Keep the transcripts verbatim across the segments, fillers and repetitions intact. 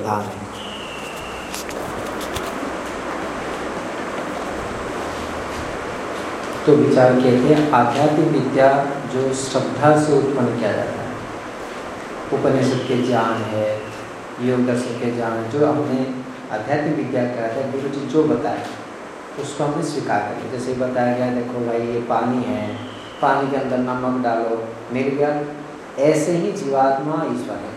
प्रधान है। तो विचार किए थे आध्यात्मिक विद्या जो श्रद्धा से उत्पन्न किया जाता है, उपनिषद के ज्ञान है, योग दर्शन के ज्ञान है, जो हमने आध्यात्मिक विद्या कहा था, गुरु जी जो बताया उसको हमने स्वीकार कर लिया। जैसे बताया गया, देखो भाई ये पानी है, पानी के अंदर नमक डालो मिल गया, ऐसे ही जीवात्मा ईश्वर है।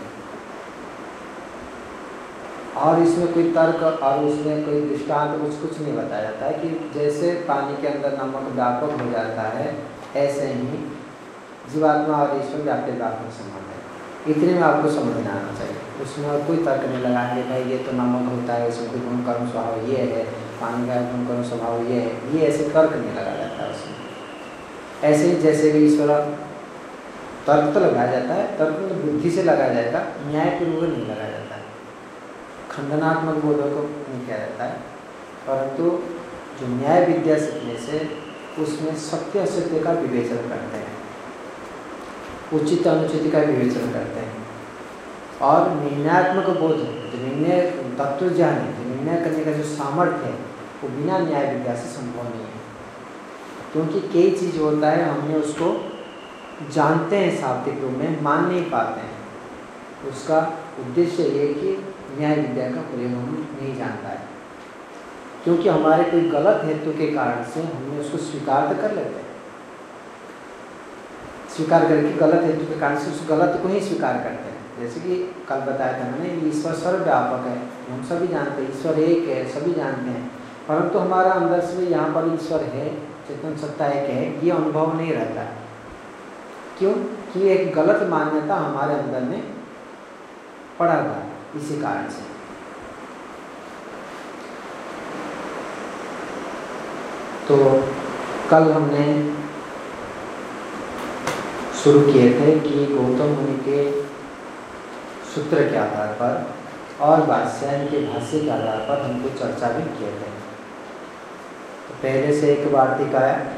और इसमें कोई तर्क और उसमें कोई दृष्टांत कुछ कुछ नहीं बताया जाता है कि जैसे पानी के अंदर नमक व्यापक हो जाता है, ऐसे ही जीवात्मा और ईश्वर व्यापक व्यापक संबंध है। इतने में आपको समझ में आना चाहिए। उसमें और कोई तर्क नहीं लगाएंगे भाई ये तो नमक होता है, इसमें कोई गुण कर्म स्वभाव ये है, पानी का गुण कर्म स्वभाव ये है, ये ऐसे तर्क नहीं लगाया जाता है उसमें। ऐसे ही जैसे भी ईश्वर तर्क तो लगाया जाता है, तर्क में बुद्धि से लगाया जाएगा, न्यायपूर्वक नहीं लगाया जाता है, खंडनात्मक बोधों को नहीं किया जाता है। परंतु जो न्याय विद्या सीखने से उसमें सत्य असत्य का विवेचन करते हैं, उचित अनुचित का विवेचन करते हैं, और निर्णयात्मक बोध, जो निर्णय तत्व ज्ञान है, जो निर्णय करने का जो सामर्थ्य है, वो बिना न्याय विद्या से संभव नहीं है। क्योंकि कई चीज़ होता है हमने उसको जानते हैं शाब्दिक रूप में, मान नहीं पाते हैं। उसका उद्देश्य ये कि न्याय विद्या का प्रयोग हम नहीं जानता है, क्योंकि हमारे कोई गलत हेतु के कारण से हमने उसको स्वीकार तो कर लेते हैं, स्वीकार करके गलत हेतु के कारण से उस गलत को ही स्वीकार करते हैं। जैसे कि कल बताया था मैंने, ईश्वर सर्वव्यापक है, हम सभी जानते हैं, ईश्वर एक है, सभी जानते हैं, परंतु हमारा अंदर से यहाँ पर ईश्वर है, चेतन सत्ता एक है, ये अनुभव नहीं रहता है। क्यों? कि एक गलत मान्यता हमारे अंदर में पड़ा हुआ है, इसी कारण से। तो कल हमने शुरू किए थे कि गौतम मुनि के सूत्र के आधार पर और वात्स्यायन के भाष्य के आधार पर हमको चर्चा भी किए थे। तो पहले से एक वार्तिका है,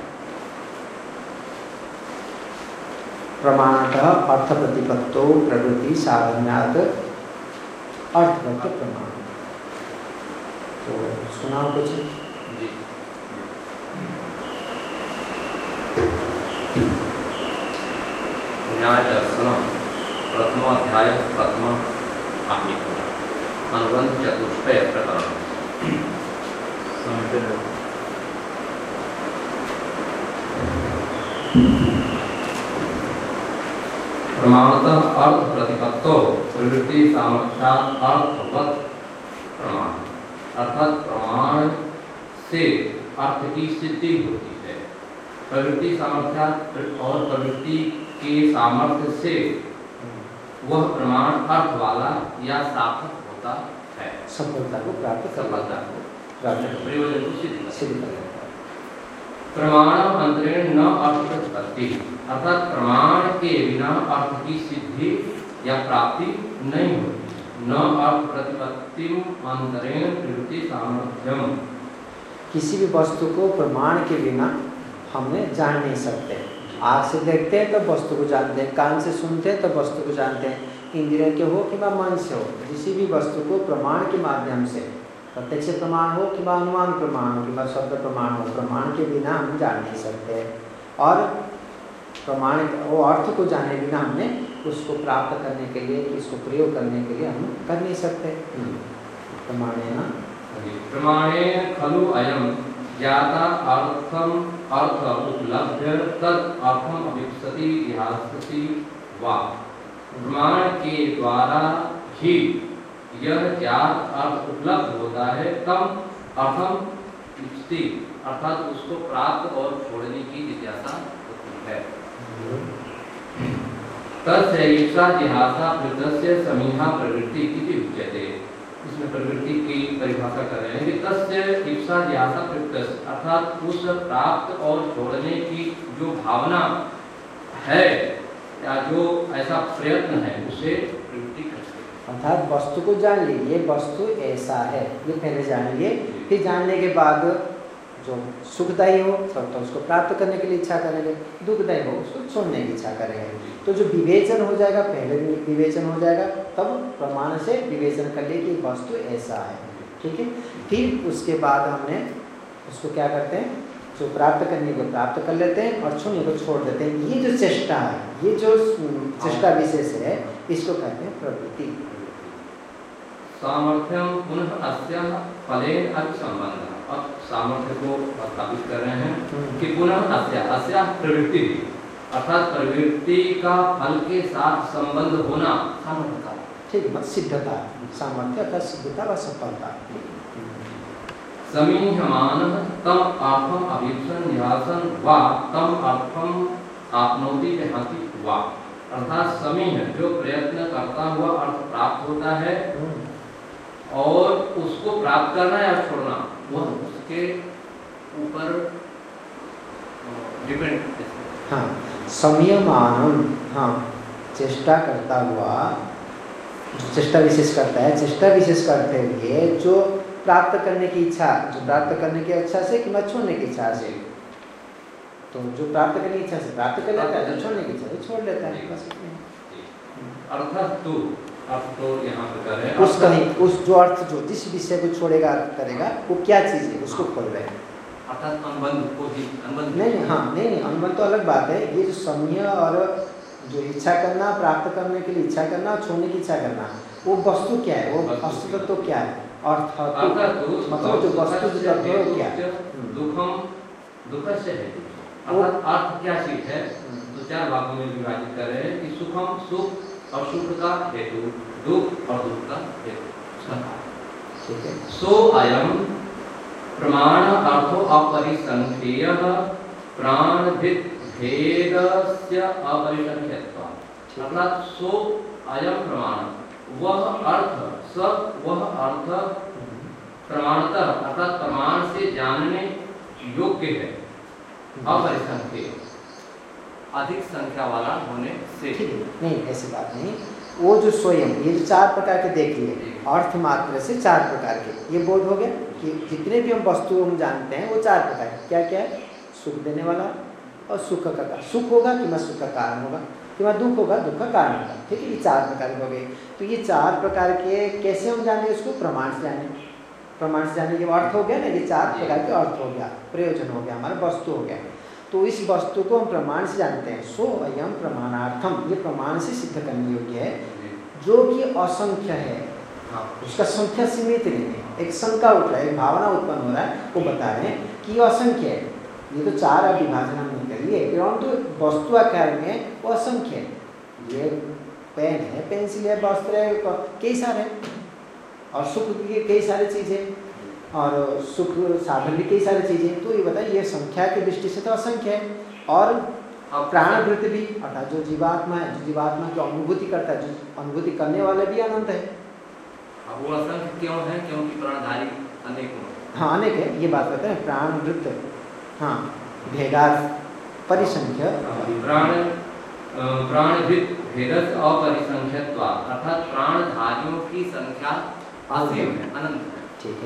प्रमाणतः अर्थ प्रतिपत्तो प्रवृत्ति साधन्यात् अर्थवत प्रमाण। तो सुनाओ कुछ जी। न्याय दर्शन प्रथम अध्याय प्रथम अनुबंध चतुष्टय प्रकरण। प्रमाणतः अर्थ प्रतिपत्तो प्रवृत्ति सामर्थ्यात् अर्थवत प्रमाण, अर्थात प्रमाण से अर्थ की सिद्धि होती है। प्रवृत्ति सामर्थ्यात् और प्रवृत्ति के सामर्थ्य से वह प्रमाण अर्थ वाला या सार्थक होता है, सफलता को प्राप्त सफलता को प्राप्त प्रयोजन को सिद्ध सिद्ध करता है। प्रमाण अंतरेण न अर्थ प्रतिपत्ति, अर्थात प्रमाण के बिना अर्थ की सिद्धि या प्राप्ति नहीं होती। न अर्थ प्रतिपत्ति अंतरेण प्रवृत्ति सामर्थ्यम, किसी भी वस्तु को प्रमाण के बिना हमने जान नहीं सकते। आँख से देखते हैं तब वस्तु को जानते हैं, कान से सुनते हैं तब वस्तु को जानते हैं, इंद्रिय के हो कि मन से हो, किसी भी वस्तु को प्रमाण के माध्यम से, प्रत्यक्ष प्रमाण हो कि अनुमान प्रमाण हो कि शब्द प्रमाण हो, प्रमाण के बिना हम जान नहीं सकते। और प्रमाण वो अर्थ को जाने बिना हमने उसको प्राप्त करने के लिए, इसको प्रयोग करने के लिए हम कर नहीं सकते। प्रमाणेन प्रमाणेन खलु अयम ज्ञाता अर्थम अर्थ उपलब्ध तद अर्थम अभिप्सति ध्यासति वा। प्रमाण के द्वारा ही यह ज्ञात अर्थ उपलब्ध होता है, तब अर्थम इच्छति अर्थात उसको प्राप्त और छोड़ने की जिज्ञासा होती है। तस्य ईक्षा जिहासा प्रत्यस्य समीहा प्रवृत्ति इति उच्यते। इसमें प्रवृत्ति की परिभाषा कर रहे हैं कि तस्य ईक्षा जिहासा प्रत्यस्य अर्थात उस प्राप्त और छोड़ने की जो भावना है या जो ऐसा प्रयत्न है उसे प्रवृत्ति कहते हैं। अर्थात वस्तु को जान लीजिए, वस्तु ऐसा है ये पहले जान लिए, फिर जानने के बाद जो सुखदायी हो तो उसको प्राप्त करने के लिए इच्छा करेंगे, दुखदायी हो उसको छोड़ने की इच्छा करेंगे। तो जो विवेचन हो जाएगा, पहले विवेचन हो जाएगा, तब प्रमाण से विवेचन कर लिए कि वस्तु ऐसा है, ठीक है। फिर उसके बाद हमने उसको क्या करते हैं, जो प्राप्त करने को प्राप्त कर लेते हैं और छोड़ने को छोड़ देते हैं। ये जो चेष्टा है, ये जो चेष्टा विशेष है, इसको कहते हैं प्रवृत्ति। सामर्थ्यम पुनः अस्या फलेन अभिसंबंध। अब सामर्थ्य को स्थापित कर रहे हैं कि पुनः अस्या अस्या प्रवृत्ति, अर्थात प्रवृत्ति का फल के साथ संबंध होना सामर्थ्य का, ठीक है, सिद्धता, सामर्थ्य का सिद्धता व सफलता। समीहमान तम अर्थम अभिप्सन निहासन वा तम अर्थम आपनोति विहाति वा। अर्थात समीह जो प्रयत्न करता हुआ अर्थ प्राप्त होता है और उसको प्राप्त करना या छोड़ना वो उसके ऊपर डिपेंड। हाँ, संयमान, हाँ, चेष्टा करता हुआ, जो चेष्टा विशेष करता है, चेष्टा विशेष करते हुए जो प्राप्त करने की इच्छा, जो प्राप्त करने की इच्छा से कि मैं छोड़ने की इच्छा से, तो जो प्राप्त करने की इच्छा से प्राप्त कर लेता है, जो छोड़ने की इच्छा से छोड़ लेता है, बस इतना। अर्थात तू अब तो यहाँ पे कर रहे हैं उस कहीं उस जो अर्थ जो जिस विषय को छोड़ेगा करेगा वो क्या चीज़ है उसको खोल रहे हैं, अर्थात अनुबंध को ही अनुबंध नहीं नहीं हाँ नहीं नहीं अनुबंध तो अलग बात है। ये जो समय और जो इच्छा करना, प्राप्त करने के लिए इच्छा करना और छोड़ने की इच्छा करना, वो वस्तु क्या है, वो वस्तु तत्व क्या है, अर्थ मतलब जो वस्तु तत्व है वो क्या है, दुखम दुख से है, अर्थात अर्थ क्या चीज है, तो चार भागों में विभाजित कर रहे हैं कि सुखम सुख और सुख का हेतु, दुख और दुख का हेतु, ठीक है। सो अयम प्रमाण अर्थो अपरिसंख्येयः प्राणभित् भेदस्य अपरिसंख्यत्वात्। अर्थात सो अयम प्रमाण, वह अर्थ, सब वह अर्थ प्रमाणतः अर्थात प्रमाण से जानने योग्य है, अपरिसंख्येय अधिक संख्या वाला होने से। नहीं ऐसी बात नहीं, वो जो स्वयं ये जो चार प्रकार के देख लिए अर्थ मात्र से चार प्रकार के, ये बोध हो गया कि जितने भी हम वस्तु हम जानते हैं वो चार प्रकार के, क्या क्या है, सुख देने वाला और सुख का कारण, सुख होगा कि मैं सुख का कारण होगा, कि मैं दुख होगा दुख का कारण होगा, ठीक है। ये चार प्रकार के हो गए। तो ये चार प्रकार के कैसे हम जाने, उसको प्रमाण से जाने, प्रमाण से जाने के अर्थ हो गया ना, ये चार प्रकार के अर्थ हो गया, प्रयोजन हो गया, हमारा वस्तु हो गया। तो इस वस्तु को हम प्रमाण से जानते हैं। सो अयम प्रमाणार्थम, ये प्रमाण से सिद्ध करने योग्य है, जो कि असंख्य है, उसका संख्या सीमित नहीं है। एक शंका उठ रहा है, एक भावना उत्पन्न हो रहा है, वो बता रहे हैं कि ये असंख्य है। ये तो चार विभाजन हमने कर लिए, परंतु वस्तु आकार में वो असंख्य है। ये पेन है, पेंसिल है, वस्त्र है, कई सारे, और सुख की कई सारी चीज़ें, और सुख साधन भी कई सारी चीज़ें। तो ये बताइए, ये संख्या की दृष्टि से तो असंख्य है। और प्राणवृत्ति भी, अर्थात जो जीवात्मा है, जो जीवात्मा की अनुभूति करता है, जो अनुभूति करने वाले भी अनंत है। अब वो असंख्य क्यों है? क्योंकि प्राणधारी अनेक हैं। हाँ अनेक है, ये बात कहते हैं प्राणवृत्त, हाँ भेदार्थ परिसंख्य प्राण प्राणभित् भेदस्य अपरिसंख्यत्वात्, अर्थात प्राणधारियों की संख्या असीम है, अनंत है, ठीक है।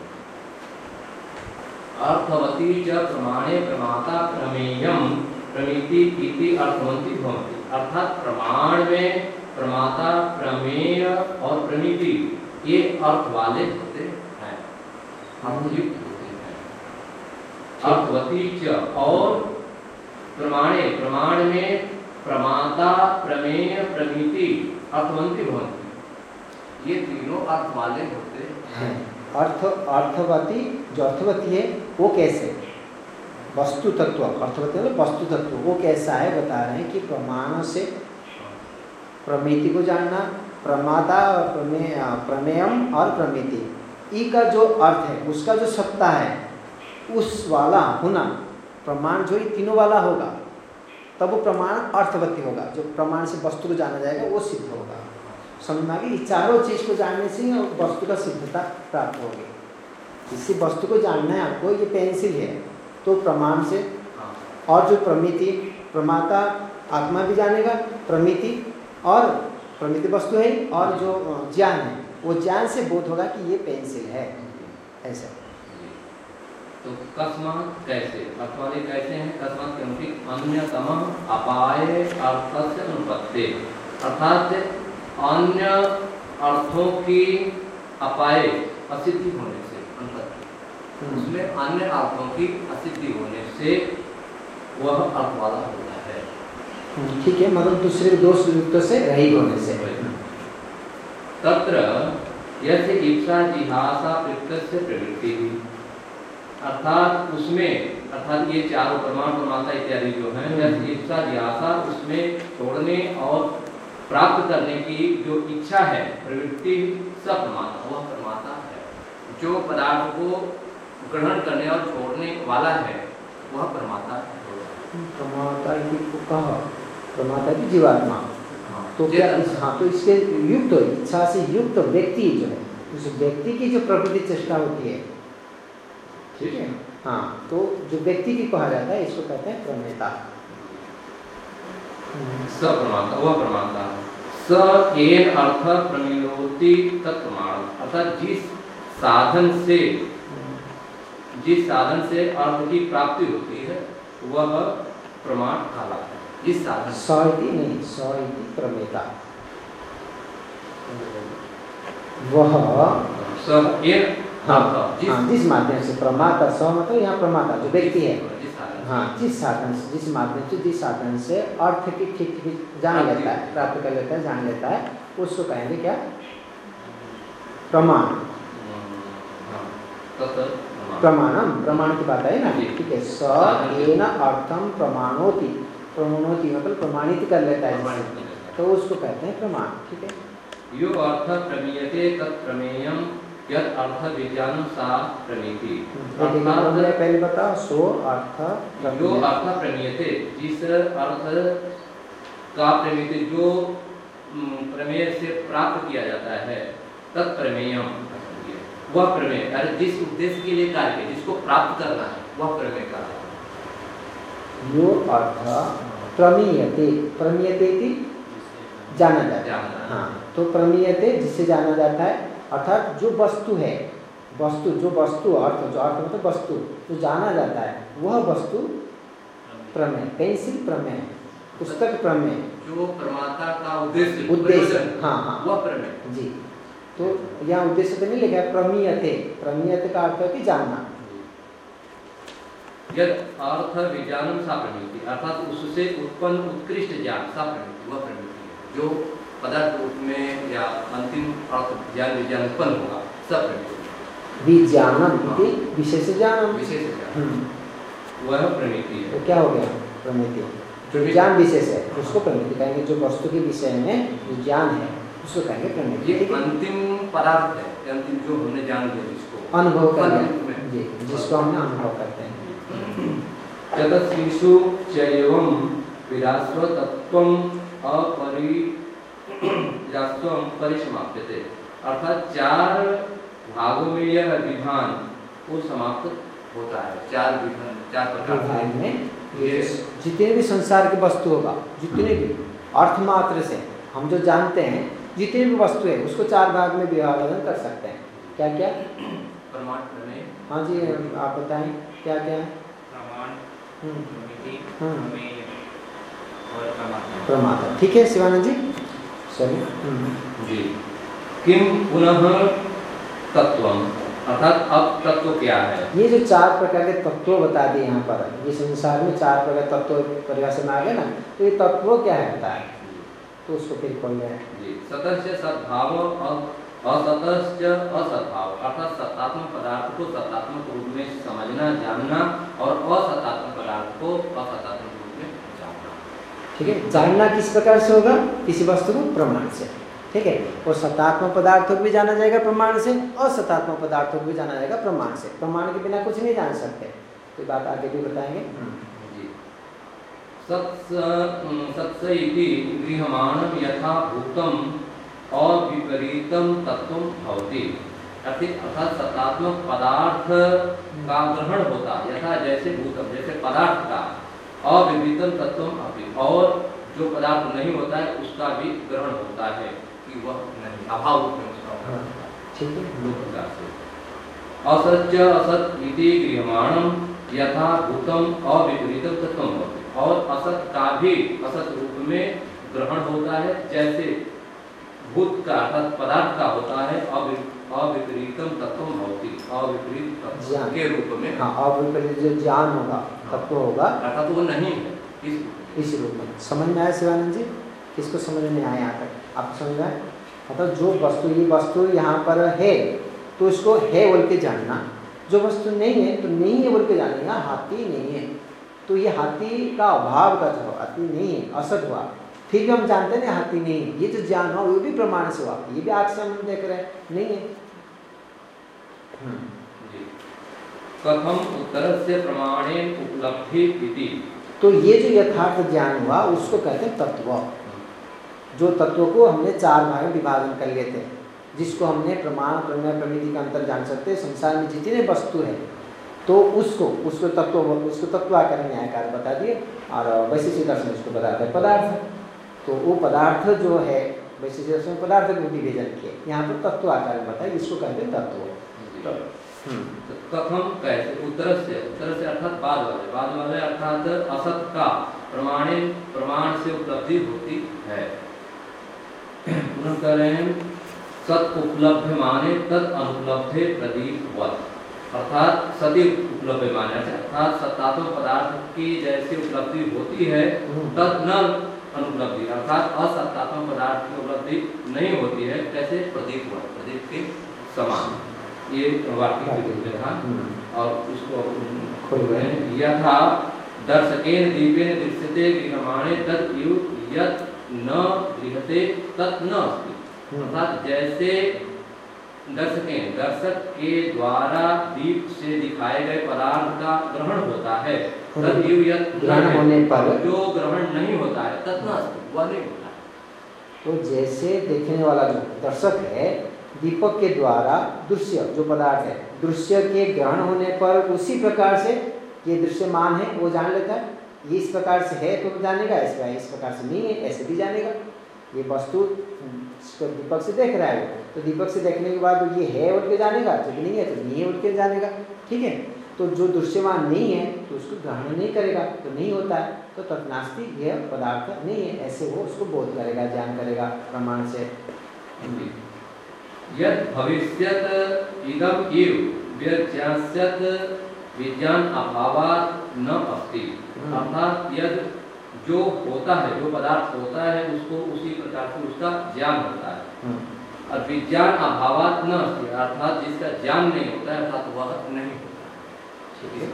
अर्थवती च प्रमाणे प्रमाता प्रमेयम प्रमिति इति अर्थवंती भवति। अर्थात प्रमाण में प्रमाता, प्रमेय और प्रमिति ये अर्थ वाले होते हैं, अर्थयुक्त होते हैं। अर्थवती च, और प्रमाणे, प्रमाण में प्रमाता, प्रमेय, प्रमिति अर्थवंती भवन्ति, ये तीनों अर्थ वाले होते हैं। अर्थ अर्थवती, जो अर्थवती है वो कैसे, वस्तु तत्व, अर्थवती मतलब वस्तु तत्व, वो कैसा है बता रहे हैं कि प्रमाणों से प्रमिति को जानना, प्रमाता और प्रमेय, प्रमेयम और प्रमिति, ई का जो अर्थ है, उसका जो सत्ता है, उस वाला होना, प्रमाण जो ये तीनों वाला होगा, तब वो प्रमाण अर्थवती होगा। जो प्रमाण से वस्तु को जाना जाएगा वो सिद्ध होगा। समझ में आ गई? चारों चीज़ को जानने से वस्तु का सिद्धता प्राप्त होगी। किसी वस्तु को जानना है आपको, ये पेंसिल है तो प्रमाण से, और जो प्रमिति, प्रमाता आत्मा भी जानेगा, प्रमिति और प्रमिति वस्तु है, और जो ज्ञान है वो ज्ञान से बोध होगा कि ये पेंसिल है, ऐसा। तो कस्मात कैसे, अर्थवाले कैसे हैं? कस्मात क्योंकि अन्यतम अपाय अर्थस्य अनुपत्ति, अर्थात अन्य अर्थों की अपाय असिद्धि होने से, अनुपत्ति उसमें अन्य अर्थों की असिद्धि होने से वह अर्थ वाला होता है। ठीक है, मतलब दूसरे दोष युक्त से रहित होने से। तत्र यस्य इप्सा जिहासा प्रत्यक्ष प्रवृत्ति, अर्थात उसमें, अर्थात ये चारों प्रमाण प्रमाता इत्यादि जो हैं, यस्य इप्सा जिहासा उसमें छोड़ने और प्राप्त करने की जो इच्छा है, प्रवृत्ति, सब प्रमाता, वह प्रमाता है। जो पदार्थ को ग्रहण करने और छोड़ने वाला है वह प्रमाता है। प्रमाता की को कहा, प्रमाता की जीवात्मा। तो क्या इस, हाँ, तो इसके युक्त, इच्छा से युक्त व्यक्ति जो है, उस व्यक्ति की जो प्रवृत्ति चेष्टा होती है, ठीक है, हाँ, तो जो व्यक्ति की कहा जाता है, इसको कहते हैं प्रमेता। स प्रमाता, वह प्रमाता। स येन अर्थ प्रमेयोति तत्प्रमाण, अर्थात जिस साधन से, जिस साधन से अर्थ की प्राप्ति होती है वह प्रमाण कहलाता है। जिस साधन, सौति नहीं, सौति प्रमेता, वह स येन, हाँ, हाँ, जिस माध्यम से, प्रमाता स मतलब यहाँ प्रमाता जो व्यक्ति है, हाँ, जिस साधन से, जिस माध्यम से, जिस साधन से अर्थ की ठीक ठीक जान लेता है, प्राप्त कर लेता है, जान लेता है, उसको कहेंगे क्या? प्रमाण। प्रमाणम, प्रमाण की बात है ना, ठीक है। स येन अर्थम प्रमाणोति, प्रमाणोति मतलब प्रमाणित कर लेता है, तो उसको कहते हैं प्रमाण, ठीक है। यो अर्थ प्रमीयते तत् प्रमेयम यद अर्थ विज्ञानम सा प्रमीति, अर्थात पहले बताओ, सो अर्थ, जो अर्थ प्रमीयते, जिस अर्थ का प्रमीयते, जो प्रमेय से प्राप्त किया जाता है, तत् प्रमेयम, वह प्रमेय, अरे जिस उद्देश्य के लिए कार्य, जिसको प्राप्त करना है, वह प्रमेय का है। यो अर्थ प्रमीयते, प्रमीयते थी जाना जाता है, हाँ, तो प्रमीयते जिससे जाना जाता है, अर्थात जो वस्तु है, वस्तु, जो वस्तु, अर्थ, जो अर्थ मतलब वस्तु, जो जाना जाता है, वह वस्तु प्रमेय। पेंसिल प्रमेय, पुस्तक प्रमेय, जो प्रमाता का उद्देश्य, उद्देश्य, हाँ, हाँ, वह प्रमेय जी। तो यहाँ उद्देश्य तो नहीं लिखा है, प्रमीयते, प्रमीयते का अर्थ है कि जानना। यद अर्थ विज्ञानम सा प्रमिति, अर्थात उससे उत्पन्न उत्कृष्ट ज्ञान, सा प्रमिति, वह प्रमिति है। जो पदार्थ रूप में या अंतिम अर्थ ज्ञान विज्ञान उत्पन्न होगा, सब प्रमिति। विज्ञानम इति विशेष ज्ञानम, विशेष ज्ञान, वह प्रमिति है। तो क्या हो गया प्रमिति? जो ज्ञान विशेष है उसको प्रमिति कहेंगे, जो वस्तु के विषय में जो ज्ञान है उसको कहेंगे प्रमिति। ये अंतिम पदार्थ है, अंतिम जो हमने जान लिया, जिसको अनुभव करते हैं, जी, जिसको हमने अनुभव करते हैं। तदस्विषु चैवं विरास्व तत्वं अपरि विरास्वं परिसमाप्यते, अर्थात चार भागों में यह विधान को समाप्त होता है। चार विधान, चार प्रकार में ये जितने भी संसार की वस्तु होगा, जितने भी अर्थ मात्र से हम जो जानते हैं, जितने भी वस्तु है, उसको चार भाग में विभाजन कर सकते हैं। क्या क्या? प्रमाण, प्रमेय। हाँ जी, आप बताएं क्या क्या है? प्रमाता, ठीक है शिवानंद जी, चलिए जी। किम पुनः तत्वम, अर्थात अब तत्व क्या है? ये जो चार प्रकार के तत्व बता दिए यहाँ पर, ये संसार में चार प्रकार तत्व परिभाषा में आ गए ना, तो ये तत्व क्या है बता है, तो उसको फिर खोल रहे हैं जी। सतस्य सद्भाव और असतस्य असद्भाव, अर्थात सत्तात्मक पदार्थ को सत्तात्मक रूप में समझना, जानना, और असत्तात्मक पदार्थ को असत्तात्मक रूप में जानना। ठीक है, जानना किस प्रकार से होगा? किसी वस्तु को प्रमाण से, ठीक है। और सत्तात्मक पदार्थों को भी जाना जाएगा प्रमाण से, और सत्तात्मक पदार्थों को भी जाना जाएगा प्रमाण से। प्रमाण के बिना कुछ नहीं जान सकते, तो बात आगे भी बताएंगे जी। सत्स इति गृह्यमाणं यथा भूतम अविपरीतम तत्व भवति, अर्थात सत्तात्मक पदार्थ का ग्रहण होता, यथा जैसे भूतम, जैसे पदार्थ का, अविपरीतम तत्व अपि, और जो पदार्थ नहीं होता है उसका भी ग्रहण होता है कि वह नहीं, अभाव में उसका, ठीक है, दो प्रकार से। असत च असत इति गृह्यमाणम यथा भूतम अविपरीतम तत्वम होते, और असत का भी असत रूप में ग्रहण होता है, जैसे भूत का अर्थात पदार्थ का होता है अविपरीतम तत्वम होती, अविपरीत तत्व के रूप में। हाँ, अविपरीत जो ज्ञान होगा, तत्व होगा, अर्थात वो नहीं है इस इस रूप में। समझ में आया शिवानंद जी? किसको समझ में नहीं आया यहाँ तक? आप समझ में आए? मतलब जो वस्तु, ये वस्तु यहाँ पर है तो इसको है बोल के जानना, जो वस्तु नहीं है तो नहीं है बोल के जानेगा। हाथी नहीं है तो ये हाथी का अभाव का जो हाथी नहीं है, असत हुआ, फिर भी हम जानते हैं हाथी नहीं है, ये जो ज्ञान हुआ वो भी प्रमाण से हुआ, ये भी आँख से हम देख रहे हैं नहीं है। कथम उत्तर से प्रमाणे उपलब्धि इति, तो ये जो यथार्थ ज्ञान हुआ उसको कहते हैं तत्व। जो तत्व को हमने चार भाग में विभाजन कर लिए थे, जिसको हमने प्रमाण, प्रमेय, प्रमिति का अंतर जान सकते हैं। संसार में जितने वस्तु है तो उसको उसको तत्व उसको तत्वाकार न्यायकार बता दिए, और वैशेषिक दर्शन उसको बताते हैं पदार्थ। तो वो पदार्थ जो है वैशेषिक दर्शन पदार्थ को विभेजन किए, यहाँ पर तत्व आकार में बताया, इसको कहते हैं तत्व। कथम कैसे, उत्तर से, उत्तर से अर्थात बाद वाले, बाद वाले अर्थात असत का प्रमाणे प्रमाण से उपलब्धि होती है। पुनः कह रहे हैं सत उपलब्ध माने तद अनुपलब्धे प्रदीपवत, अर्थात सती उपलब्ध माने अर्थात सत्तात्मक पदार्थ की जैसी उपलब्धि होती है तद न अनुपलब्धि, अर्थात असत्तात्मक पदार्थ की उपलब्धि नहीं होती है। कैसे? प्रदीपवत, प्रदीप के समान। ये वाक्य की था और उसको खोल रहे हैं। यथा दर्शकेन दीपेन दृश्यते गृह्यमाणे तत् यत् न गृह्यते तत् न अस्ति, अर्थात जैसे दर्शकेन दर्शक के द्वारा दीप से दिखाए गए पदार्थ का ग्रहण होता है, तद यत् ग्रहण होने पर जो ग्रहण नहीं होता है तत् न अस्ति, वह नहीं होता। तो जैसे देखने वाला जो दर्शक है दीपक के द्वारा दृश्य जो पदार्थ है, दृश्य के ग्रहण होने पर उसी प्रकार से ये दृश्यमान है वो जान लेता है। ये इस प्रकार से है तो जानेगा, इस प्रकार इस प्रकार से नहीं है ऐसे भी जानेगा। ये वस्तु दीपक से देख रहा है तो दीपक से देखने के बाद ये है बोल के जानेगा, जब नहीं है तो नहीं है बोल के जानेगा। ठीक है, तो जो दृश्यमान नहीं है तो उसको ग्रहण नहीं करेगा, तो नहीं होता है तो तत्नास्ति, यह पदार्थ नहीं है ऐसे वो उसको बोध करेगा, ज्ञान करेगा प्रमाण से। यद भविष्यत इदम एव व्यज्ञास्यत विज्ञान अभावात् न अस्ति, अर्थात यद जो होता है, जो पदार्थ होता है उसको उसी प्रकार से उसका ज्ञान होता है, और विज्ञान अभावात् न अस्ति, अर्थात जिसका ज्ञान नहीं होता है अर्थात वह नहीं होता।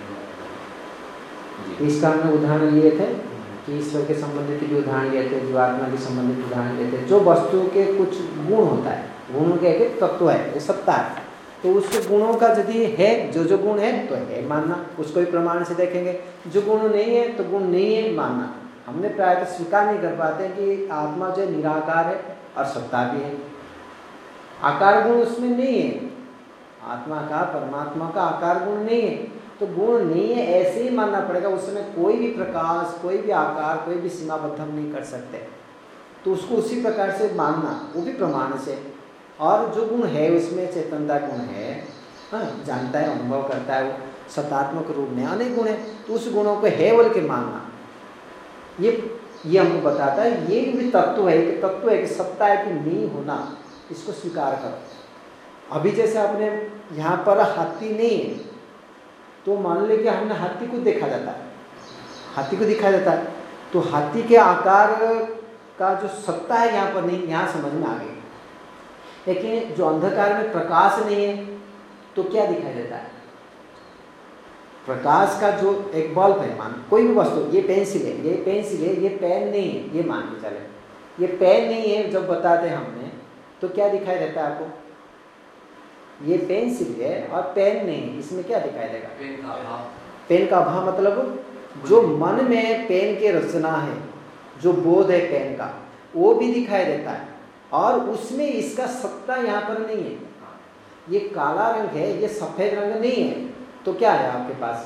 इसका हमने उदाहरण लिए थे कि ईश्वर के संबंधित भी उदाहरण लिए थे, जीवात्मा के संबंधित उदाहरण लिए थे। जो वस्तु के कुछ गुण होता है, गुणों के एक तत्व है, सत्ता है, तो उस गुणों का यदि है, जो जो गुण है तो है मानना, उसको भी प्रमाण से देखेंगे। जो गुण नहीं है तो गुण नहीं है मानना। हमने प्रायः स्वीकार नहीं कर पाते कि आत्मा जो निराकार है और सत्ता भी है, आकार गुण उसमें नहीं है। आत्मा का, परमात्मा का आकार गुण नहीं है, तो गुण नहीं है ऐसे ही मानना पड़ेगा। उसमें कोई भी प्रकाश, कोई भी आकार, कोई भी सीमाबद्ध हम नहीं कर सकते, तो उसको उसी प्रकार से मानना, वो भी प्रमाण से। और जो गुण है उसमें चेतनता गुण है, हाँ, जानता है, अनुभव करता है, वो सत्तात्मक रूप में अनेक गुण है, तो उस गुणों को है बोल के मानना, ये ये हमको बताता है। ये भी तत्व है, कि तत्व है कि सत्ता है कि नहीं होना, इसको स्वीकार करो। अभी जैसे आपने यहाँ पर हाथी नहीं है तो मान ले कि हमने हाथी को देखा जाता है, हाथी को दिखाया जाता है, तो हाथी के आकार का जो सत्ता है यहाँ पर नहीं, यहाँ समझ में आ गई। लेकिन जो अंधकार में प्रकाश नहीं है तो क्या दिखाई देता है? प्रकाश का जो एक बल्ब है, मान कोई भी वस्तु, ये पेंसिल है, ये पेंसिल है, ये पेन नहीं है, ये मान के चले, ये पेन नहीं है जब बताते हमने तो क्या दिखाई देता है आपको? ये पेंसिल है और पेन नहीं है, इसमें क्या दिखाई देगा? पेन का अभाव। पेन का अभाव मतलब जो मन में पेन के रचना है, जो बोध है पेन का, वो भी दिखाई देता है, और उसमें इसका सत्ता यहाँ पर नहीं है। ये काला रंग है, ये सफेद रंग नहीं है, तो क्या है आपके पास?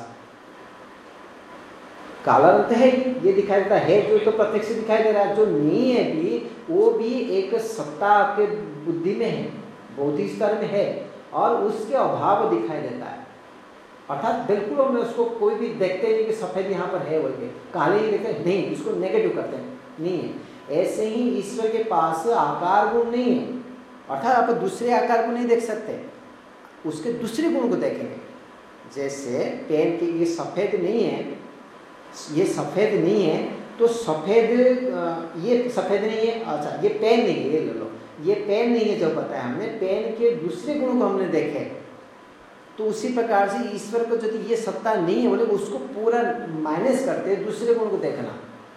काला रंग तो है, ये दिखाई देता है, जो तो प्रत्यक्ष दिखाई दे रहा है। जो नहीं है भी, वो भी एक सत्ता आपके बुद्धि में है, बौद्धिक स्तर में है, और उसके अभाव दिखाई देता है। अर्थात बिल्कुल हमने उसको कोई भी देखते नहीं कि सफ़ेद यहाँ पर है बोल के, काले ही देखते नहीं, इसको नेगेटिव करते हैं, नहीं है। ऐसे ही ईश्वर के पास आकार गुण नहीं है, अर्थात आप दूसरे आकार को नहीं देख सकते, उसके दूसरे गुण को देखेंगे। जैसे पेन के ये सफ़ेद नहीं है, ये सफ़ेद नहीं है तो सफ़ेद, ये सफ़ेद नहीं है, अच्छा ये पेन नहीं है, ये ले लो, ये पेन नहीं है, जो बताया हमने पेन के दूसरे गुण को हमने देखे। तो उसी प्रकार से ईश्वर को यदि ये सत्ता नहीं है बोले उसको पूरा माइनस करते दूसरे गुण को देखना,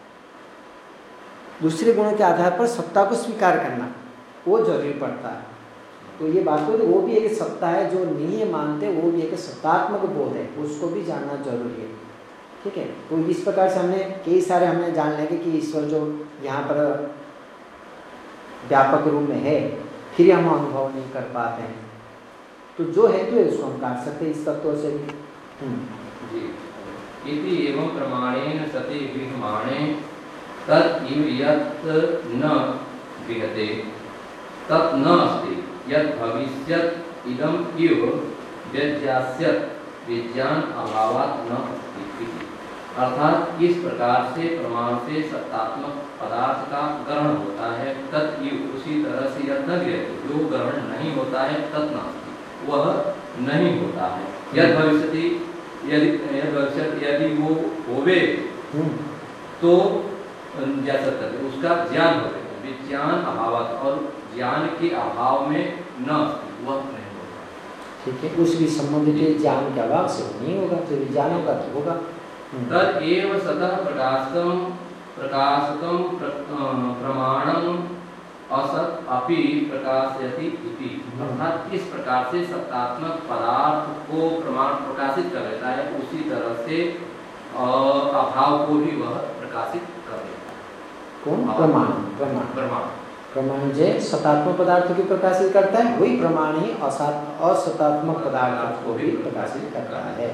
दूसरे गुणों के आधार पर सत्ता को स्वीकार करना वो जरूरी पड़ता है। तो ये बात तो वो भी एक सत्ता है, जो नहीं है मानते वो भी एक सत्तात्मक बोध है, उसको भी जानना जरूरी है। ठीक है, तो इस प्रकार से हमने कई सारे हमने जान लेंगे कि ईश्वर जो यहाँ पर व्यापक रूप में है फिर हम अनुभव नहीं कर पाते हैं, तो जो हेतु है उसको हम काट सकते हैं इस तत्व से भी। जी इति एवं प्रमाणेन सति विहिमाणे तत् इव यत् न विहते तत् न अस्ति यत् भविष्यत् इदम् इव व्यज्यास्यत् विज्ञान अभावात् न अस्ति। अर्थात इस प्रकार से प्रमाण से सत्तात्मक पदार्थ का ग्रहण होता है, तत् इव उसी तरह से यत् न विहते जो ग्रहण नहीं होता है तत् न अस्ति वह नहीं होता है। यदि भविष्यति यदि यदि भविष्यति यदि वो होवे तो जैसा तक उसका ज्ञान होवे, विज्ञान अभावत और ज्ञान के अभाव में न वह नहीं होगा। ठीक है, उस भी संबंधित ज्ञान के अभाव से नहीं होगा, तो विज्ञान होगा तो होगा। तद एव सतः प्रकाशकम प्रकाशकम प्रमाणम असत अपि प्रकाशयति इति। अर्थात इस प्रकार से सत्तात्मक पदार्थ को प्रमाण प्रकाशित कर देता है, उसी तरह से अभाव को भी वह प्रकाशित कर देता है। कौन? प्रमाण। प्रमाण प्रमाण प्रमाण जो सत्तात्मक पदार्थ को प्रकाशित करता है, वही प्रमाण ही असत्तात्मक पदार्थ को भी प्रकाशित करता है।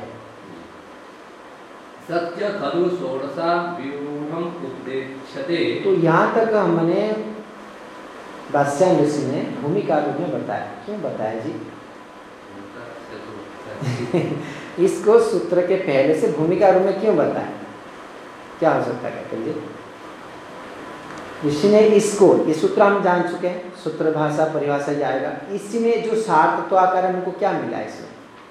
सत्य खलु षोडशा व्यूढ़म उपदेक्षते। तो यहाँ तक हमने वात्स्यायन ऋषि ने भूमिका रूप में बताया। क्यों बताया जी? इसको सूत्र के पहले से भूमिका रूप में क्यों बताया? क्या हो सकता है कहते जी? ऋषि ने इसको, ये सूत्र हम जान चुके हैं, सूत्र भाषा परिभाषा जाएगा, इसी में जो सार तत्व आकार है उनको क्या मिला इसमें?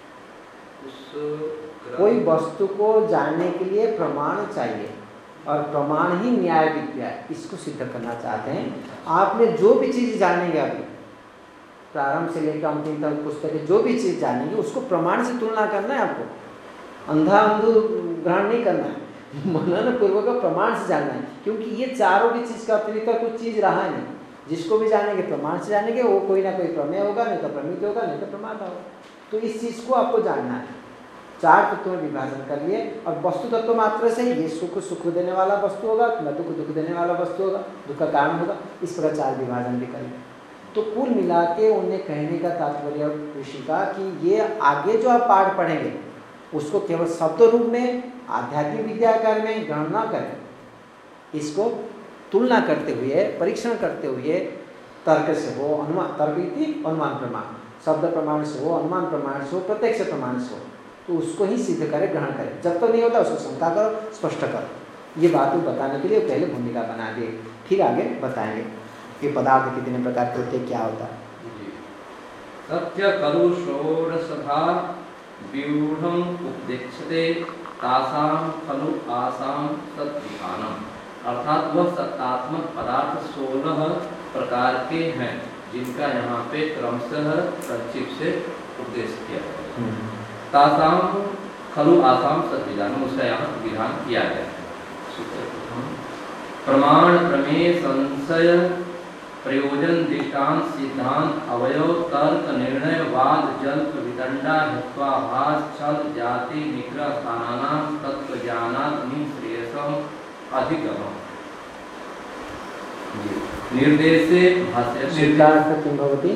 कोई वस्तु को जानने के लिए प्रमाण चाहिए और प्रमाण ही न्याय विद्या है, इसको सिद्ध करना चाहते हैं। आपने जो भी चीज़ जानेंगे अभी प्रारंभ से लेकर अंतिम तक पुस्तक जो भी चीज़ जानेंगे उसको प्रमाण से तुलना करना है। आपको अंधा अंधु ग्रहण नहीं करना है, मनन पूर्वक प्रमाण से जानना है, क्योंकि ये चारों भी चीज़ का अतिरिक्त कुछ चीज़ रहा नहीं। जिसको भी जानेंगे प्रमाण से जानेंगे, वो कोई ना कोई प्रमेय होगा, नहीं तो प्रमित होगा, नहीं तो प्रमाता होगा। तो इस चीज़ को आपको जानना है। चार तत्वों में विभाजन कर लिए और वस्तु तत्व मात्र से ये सुख सुख देने वाला वस्तु होगा, न दुख दुख देने वाला वस्तु होगा, दुख का कारण होगा, इस प्रकार चार विभाजन भी करेंगे। तो कुल मिला के उन्हें कहने का तात्पर्य ऋषि का कि ये आगे जो आप पाठ पढ़ेंगे उसको केवल शब्द रूप में आध्यात्मिक विद्याकार में ग्रहण न करें, इसको तुलना करते हुए परीक्षण करते हुए तर्क से हो, अनुमान तर्क इति अनुमान प्रमाण, शब्द प्रमाण से हो, अनुमान प्रमाण से हो, प्रत्यक्ष प्रमाण से हो, तो उसको ही सिद्ध करें, ग्रहण करें। जब तक तो नहीं होता उसको शंका करो, स्पष्ट करो। ये बात बताने के लिए पहले भूमिका बना दिए, फिर आगे बताएंगे कि पदार्थ कितने प्रकार के होते, क्या होता है। सत्य खलु षोडशधा व्यूढ़म उपदेक्षते तासाम खलु आसाम सत्विहानम। अर्थात वह सत्तात्मक पदार्थ सोलह प्रकार के हैं जिनका यहाँ पे क्रमशः संक्षिप्त से उपदेश किया है। तासाम खलु आसाम सद्विधान, उसका यहाँ विधान किया गया है। प्रमाण प्रमेय संशय प्रयोजन दृष्टांत सिद्धांत अवयव तर्क निर्णय वाद जल्प वितंडा हेत्वाभास छल जाति निग्रह स्थानानां तत्व ज्ञानात् निःश्रेयसम् अधिगमः। निर्देशे सिद्धार्थ किं भवति?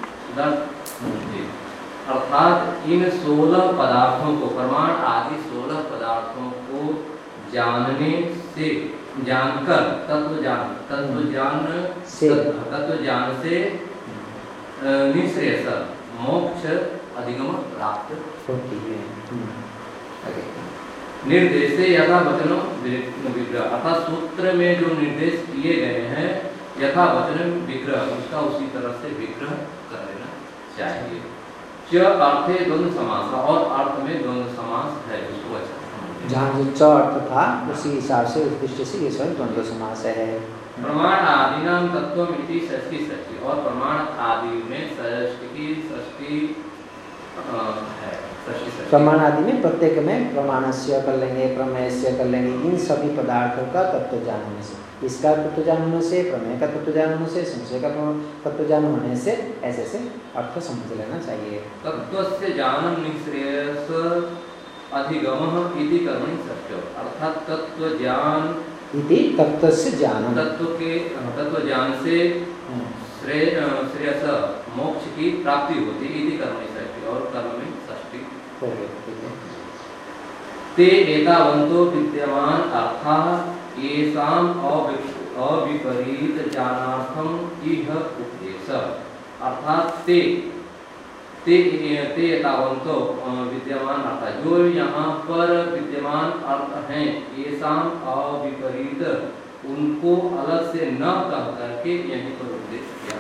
अर्थात इन सोलह पदार्थों को, प्रमाण आदि सोलह पदार्थों को जानने से, जानकर तत्व ज्ञान तत्व ज्ञान से तत्व ज्ञान से निःश्रेयस मोक्ष अधिगम प्राप्त होती है। आगे निर्देश यथा वचन विग्रह, अर्थात सूत्र में जो निर्देश किए गए हैं यथा वचन विग्रह, उसका उसी तरह से विग्रह कर लेना चाहिए। च अर्थे द्वंद्व समास, और अर्थ में द्वंद्व समास है, उसको अच्छा समझिए। जहाँ जो च अर्थ था उसी हिसाब से उस दृष्टि से ये सब द्वंद्व समास है। प्रमाण आदि नाम तत्व मिति षष्ठी षष्ठी, और प्रमाण आदि में षष्ठी की षष्ठी है, षष्ठी षष्ठी। प्रमाण आदि में प्रत्येक में प्रमाणस्य कर लेंगे, प्रमेयस्य कर लेंगे, इन सभी पदार्थों का तत्व जानने से, इसका तत्व जानने से, प्रमेय का तत्व जानने से, संशय का तत्व ज्ञान होने से ऐसे से अर्थ समझ लेना चाहिए। तत्वस्य ज्ञानं निःश्रेयस अधिगमः इति कर्मणि षष्ठ्यो, अर्थात तत्व ज्ञान इति तत्वस्य ज्ञानं, तत्व के तत्व ज्ञान से श्रेय श्रेयस मोक्ष की प्राप्ति होती है, इति कर्मणि षष्ठी, और कर्म में षष्ठी हो गई। ते एतावन्तो विद्यमान अर्थाः येषाम् अविपरीत ज्ञानार्थम इह उपदेश, अर्थात ते ते ते एतावन्तो विद्यमान अर्थ, जो यहाँ पर विद्यमान अर्थ हैं, येषाम् अविपरीत, उनको अलग से न कह करके यहीं पर उपदेश किया।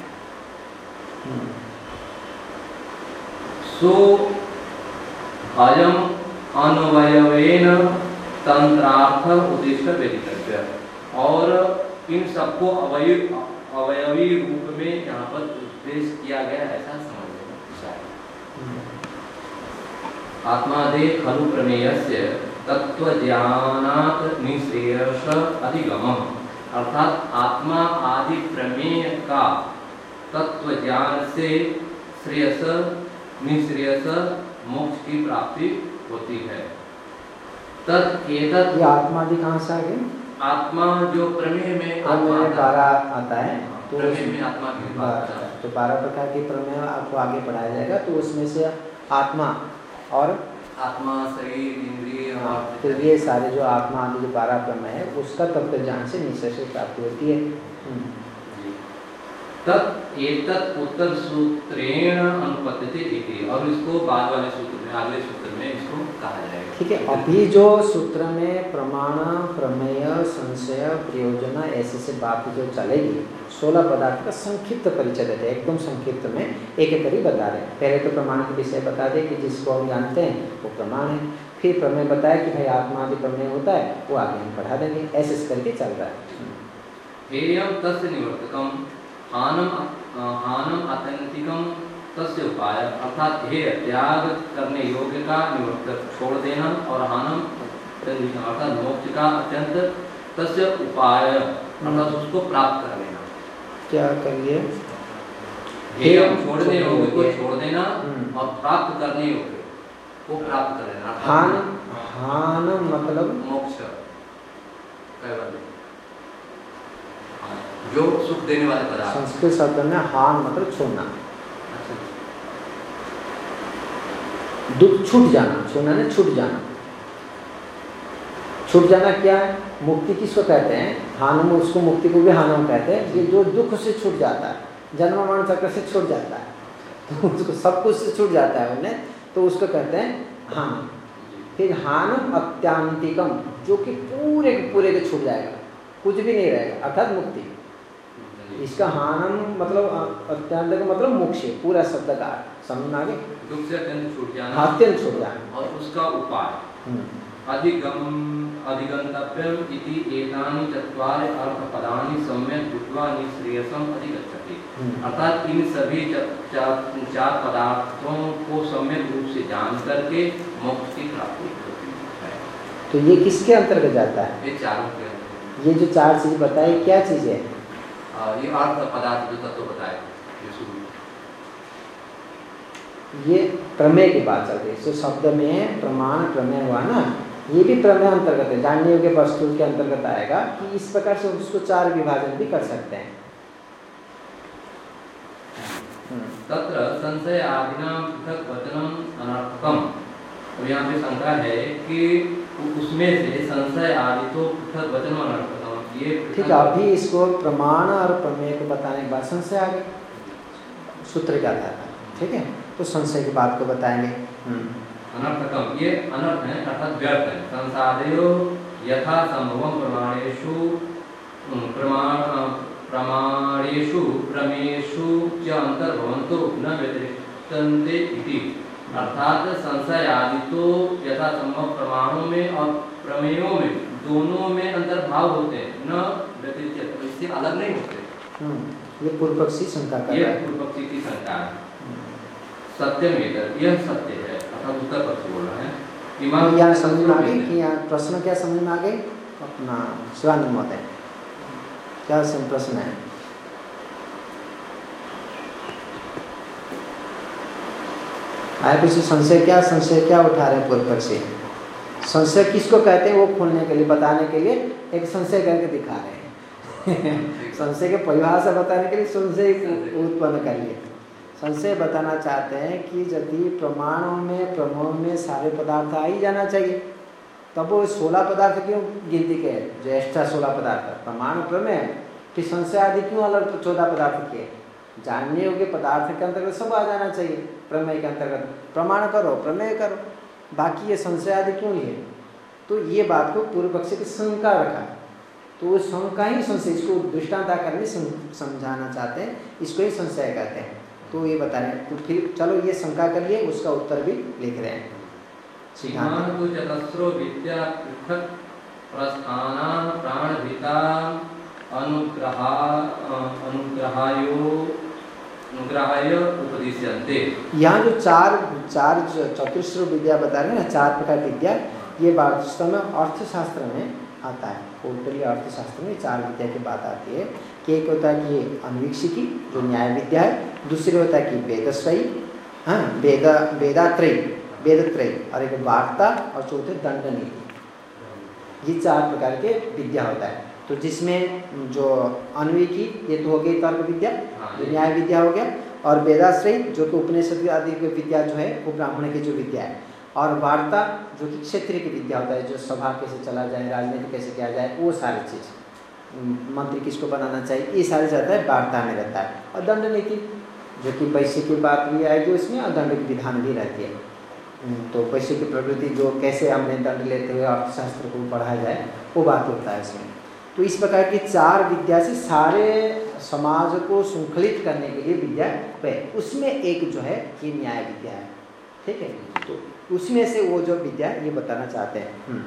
सो अयम अन्वयवेन तंत्रार्थ उद्देश्य व्यतिरिक्त, और इन सबको अवयवी अवयवी रूप में यहाँ पर उपदेश किया गया, ऐसा समझ लेना चाहिए। आत्मादे खलु प्रमेयस्य तत्वज्ञानात् निःश्रेयस अधिगमः, अर्थात आत्मा आदि प्रमेय का तत्व ज्ञान से श्रेयस निःश्रेयस मोक्ष की प्राप्ति होती है। तत् एतत्, ये आत्मा आदि कहाँ से आ गए? आत्मा जो प्रमेय में आत्मा में बारह आता है, तो प्रमेय में आत्मा की बात आता है, तो बारह प्रकार के प्रमेय आपको आगे पढ़ाया जाएगा, तो उसमें से आत्मा और आत्मा शरीर इंद्रिय, तो ये सारे जो आत्मा आदि जो बारह प्रमेय है उसका तत्व ज्ञान से निश्चय से प्राप्ति होती है। तत् एतत् उत्तर सूत्रेण अनुपद्यते इति, और इसको बाद वाले सूत्र में, अगले सूत्र में इसको कहा जाएगा। ठीक है, अभी जो सूत्र में प्रमाण, प्रमेय, संशय, प्रयोजन ऐसे से बात जो चलेगी, सोलह पदार्थ का संक्षिप्त परिचय देते हैं, एकदम संक्षिप्त में एक एक करी बता रहे हैं। पहले तो प्रमाण के विषय बता दें कि जिसको हम जानते हैं वो प्रमाण है, फिर प्रमेय बताया कि भाई आत्मा आदि प्रमेय होता है, वो आगे हम पढ़ा देंगे, ऐसे करके चल रहा है। हेयं तस्य निवर्तकम हानम हानम आत्यंतिकम तस्य उपाय, अर्थात हे त्याग करने योग्य का निवर्तक छोड़ देना, और हानम अर्थात मोक्ष का अत्यंत तस्य उपाय, अर्थात उसको प्राप्त कर लेना। क्या करिए? हेयं छोड़ने योग्य को छोड़ देना, और प्राप्त करने योग्य को प्राप्त कर लेना। हान हान मतलब मोक्ष, जो सुख देने वाले पदार्थ। संस्कृत शब्द में हान मतलब छोड़ना, दुख छूट जाना, छोड़ना ने छूट जाना। छूट जाना क्या है? मुक्ति किसको कहते हैं? हानम, उसको मुक्ति को भी हानम कहते हैं। ये जो दुख से छूट जाता है, जन्म मरण चक्र से छूट जाता है, तो उसको सब कुछ से छूट जाता है उन्हें, तो उसको कहते हैं हान। फिर हानम अत्यांतिकम, जो कि पूरे के पूरे के छूट जाएगा, कुछ भी नहीं रहेगा, अर्थात मुक्ति। इसका हानम मतलब अत्यंत का मतलब मोक्ष, पूरा शब्द का समझ में आ गया? दुख से अत्यंत छूट जाना, अत्यंत छूट जाना, और उसका उपाय अधिगम अधिगंतव्यम इति एतानि चत्वारि अर्थपदानि सम्यक् बुद्ध्वा निःश्रेयसम् अधिगच्छति, अर्थात इन सभी चार पदार्थों को सम्यक रूप से जान करके मोक्ष की प्राप्ति होती है। तो ये किसके अंतर्गत जाता है? ये चारों के अंतर्गत। ये जो चार चीज बताई क्या चीज है? ये अर्थ पदार्थ जो तत्व बताए, ये प्रमेय की बात चल रही है। तो शब्द में प्रमाण प्रमेय हुआ ना, ये भी प्रमेय अंतर्गत है, जानने योग्य वस्तु के अंतर्गत आएगा कि इस प्रकार से उसको चार विभाजन भी कर सकते हैं। तत्र संशय आदिना पृथक वचनम अनर्थकम, तो यहाँ पे शंका है कि उसमें से संशय आदि तो पृथक वचन अनर्थकम, ये ठीक है। अभी इसको प्रमाण और प्रमेय को बताने के बाद संशय आ गया, सूत्र क्या था, ठीक है। तो संशय की बात को बताएंगे। अनर्थकम, ये अनर्थ है अर्थात व्यर्थ है। संसादयो यथा संभवम प्रमाणेषु प्रमाण प्रमाणेषु प्रमेयेषु च अंतर्भवन्तो न व्यतिरिक्तन्ते इति। अर्थात संशय आदि तो यथा संभव प्रमाणों में और प्रमेयों में दोनों में अंतर्भाव होते हैं, न व्यतिरिक्त, इससे अलग नहीं होते। ये पूर्व पक्षी शंका कर रहा है। ये पूर्व पक्षी की शंका है। सत्यमेतत्, यह सत्य है अर्थात उत्तर पक्ष बोल रहा है। इमाम यहाँ समझ में आ गई कि यहाँ प्रश्न क्या समझ में आ गई अपना शिवानंद महोदय, क्या प्रश्न है? आए पीछे संशय क्या संशय क्या उठा रहे पूर्व पक्षी? संशय किसको कहते हैं वो खोलने के लिए बताने के लिए एक संशय करके दिखा रहे हैं। संशय के परिभाषा बताने के लिए संशय उत्पन्न कर लिए। संशय बताना चाहते हैं कि यदि प्रमाणों में प्रमाणों में सारे पदार्थ आ ही जाना चाहिए, तब वो सोलह पदार्थ क्यों गिनती के जो एक्स्ट्रा सोलह पदार्थ प्रमाण प्रमेय कि संशय आदि क्यों अलग चौदह पदार्थ किए? जानने योग्य पदार्थ के अंतर्गत सब आ जाना चाहिए। प्रमेय के अंतर्गत प्रमाण करो प्रमेय करो, बाकी ये संशय आदि क्यों लिए? तो ये बात को पूर्व पक्ष की शंका रखा, तो वो शंका ही संशय, इसको दृष्टांत आकर में समझाना चाहते हैं, इसको ही संशय कहते हैं। तो ये बता रहे हैं, तो फिर चलो ये शंका कर लिए, उसका उत्तर भी लिख रहे हैं। चतस्रो विद्या पृथक प्रस्थाना प्राणभिता अनुग्रहा अनुग्रहायो अनुग्रहाय उपदिश्यन्ते। यहाँ जो चार चार चतुस्र विद्या बता रहे हैं ना, चार प्रकार विद्या, ये वास्तव में अर्थशास्त्र में आता है। टोटली अर्थशास्त्र में चार विद्या की बात आती है कि एक होता है कि अन्वीक्षिकी जो न्याय विद्या है, दूसरे होता है कि वेदश्रयी, हाँ वेद वेदात्रयी वेदत्रयी, और एक वार्ता, और चौथे दंड नीति। ये चार प्रकार के विद्या होता है। तो जिसमें जो अन्वीकी ये तो हो गई तर्क विद्या, जो न्याय विद्या हो गया, और वेदाश्रयी जो कि उपनिषद आदि की विद्या जो है वो ब्राह्मण की जो विद्या है, और वार्ता जो कि क्षेत्रीय की विद्या होता है, जो सभा कैसे चला जाए, राजनीति कैसे किया जाए, वो सारी चीज़, मंत्री किसको बनाना चाहिए, ये सारे जाता है वार्ता में रहता है। और दंड नीति जो कि पैसे की बात भी आएगी उसमें, और दंड की विधान भी रहती है। तो पैसे की प्रवृत्ति जो कैसे हमने दंड लेते हुए अर्थशास्त्र को पढ़ाया जाए, वो बात होता है इसमें। तो इस प्रकार की चार विद्या से सारे समाज को श्रृंखलित करने के लिए विद्या है, उसमें एक जो है ये न्याय विद्या है, ठीक है। तो उसमें से वो जो विद्या ये बताना चाहते हैं।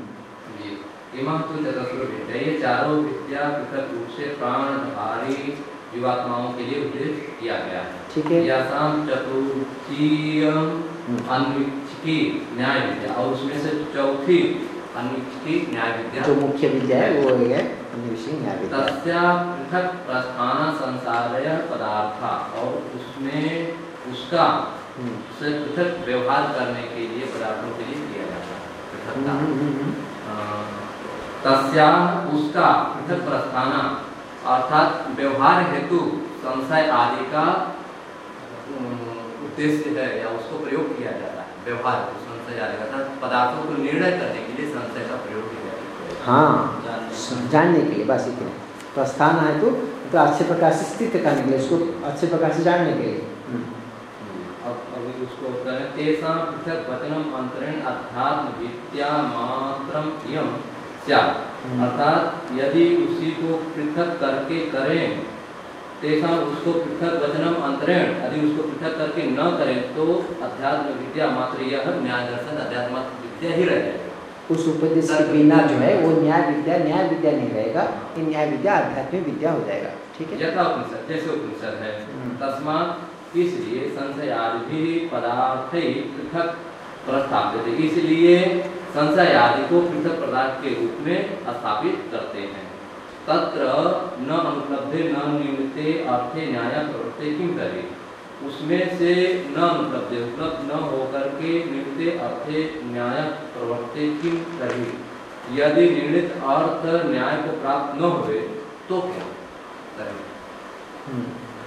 ये चारों विद्या पृथक रूप से प्राणधारी जीवात्माओं के लिए उपदेश किया गया है, ठीक है। यासाम चतुर्थी अन्वीक्षिकी न्याय विद्या, और उसमें से चौथी अन्वीक्षिकी न्याय विद्या जो मुख्य विद्या है वो है अन्वीक्षिकी न्याय विद्या। तस्या पृथक प्रस्थान संसारय पदार्था, और उसमें उसका से पृथक व्यवहार करने के लिए पदार्थों के लिए किया जाता है पृथकता। तस्या उसका पृथक प्रस्थान अर्थात व्यवहार हेतु संशय आदि का उद्देश्य है या उसको प्रयोग किया जाता है। व्यवहार संशय आदि का पदार्थों को निर्णय करने के लिए संशय का प्रयोग किया जाता है। हाँ, जानने के लिए बस इतना प्रस्थान है तो, तो अच्छे प्रकार से स्थित करने के लिए, उसको अच्छे प्रकार से जानने के लिए। अब अभी उसको करें तेषां पृथक वचनम अंतरेण अध्यात्म विद्या मात्रम इयं स्यात्, अर्थात यदि उसी को पृथक करके करें, तेषां उसको पृथक वचनम अंतरेण, यदि उसको पृथक करके न करें तो अध्यात्म विद्या मात्र यह न्याय दर्शन अध्यात्म विद्या ही रह जाएगा। उस उपदेश के बिना जो है वो न्याय विद्या न्याय विद्या नहीं रहेगा, ये न्याय विद्या आध्यात्मिक विद्या हो जाएगा, ठीक है। यथा उपनिषद जैसे उपनिषद है, तस्मात् इसलिए संशय आदि पदार्थ पृथक प्रस्थापित, इसलिए संशय आदि को पृथक पदार्थ के रूप में स्थापित करते हैं। तत्र न अनुपलब्धे न निमित्ते अर्थे न्याय प्रवृत्ते किम करे, उसमें से न अनुपलब्धे उपलब्ध न होकर के निमित्ते अर्थे न्याय प्रवृत्ते किम करे, यदि निर्णित अर्थ न्याय को प्राप्त न हुए तो क्या करें?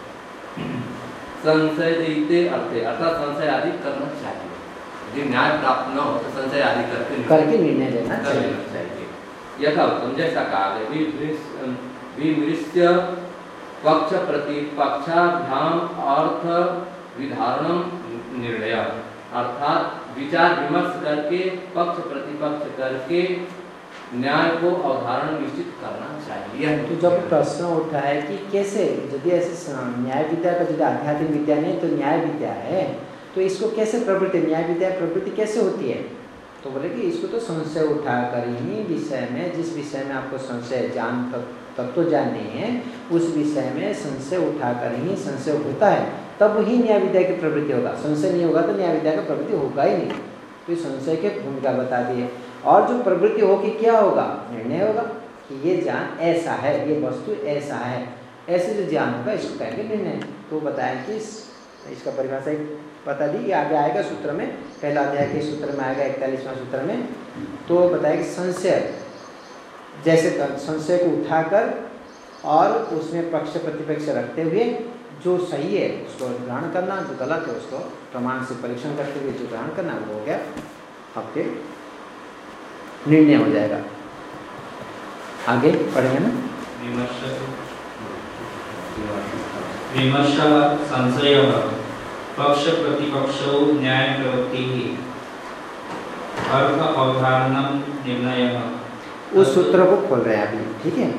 संशय देते अर्थे, अर्थात संशय आदि करना चाहिए। यदि न्याय प्राप्त न हो तो संशय आदि करके करके निर्णय लेना चाहिए। यथा उत्तम जैसा कहा गया विमृश्य पक्ष प्रतिपक्षाभ्याम अर्थ विधारणम निर्णय, अर्थात विचार विमर्श करके पक्ष प्रतिपक्ष करके न्याय को अवधारण निश्चित करना चाहिए। तो जब प्रश्न उठा है कि कैसे, यदि ऐसे न्याय विद्या का यदि आध्यात्मिक विद्या नहीं तो न्याय विद्या है, तो इसको कैसे प्रवृत्ति, न्याय विद्या प्रवृत्ति कैसे होती है? तो बोले कि इसको तो संशय उठा कर ही विषय में, जिस विषय में आपको संशय जान तत्व तो जाननी है, उस विषय में संशय उठा कर ही संशय होता है, तब ही न्याय विद्या की प्रवृत्ति होगा। संशय नहीं होगा तो न्याय विद्या का प्रवृत्ति होगा ही नहीं। तो संशय के भूमिका बता दिए। और जो प्रवृत्ति होगी क्या होगा? निर्णय होगा कि ये ज्ञान ऐसा है, ये वस्तु ऐसा है, ऐसे जो ज्ञान होगा इसको कहेंगे निर्णय। तो बताएं कि इस, इसका परिभाषा एक बता दी, आगे आएगा सूत्र में, पहला अध्याय के सूत्र में आएगा इकतालीसवां सूत्र में। तो बताया कि संशय, जैसे संशय को उठाकर और उसमें पक्ष प्रतिपक्ष रखते हुए जो सही है उसको ग्रहण करना, जो गलत है उसको प्रमाण से परीक्षण करते हुए जो ग्रहण करना, वो हो गया आपके निर्णय हो जाएगा। आगे पढ़ेंगे ना। विमर्श संशय पक्ष प्रतिपक्षो न्याय प्रवृत्ति अर्थ अवधारणम निर्णय। उस सूत्र को खोल रहे हैं अभी, ठीक है।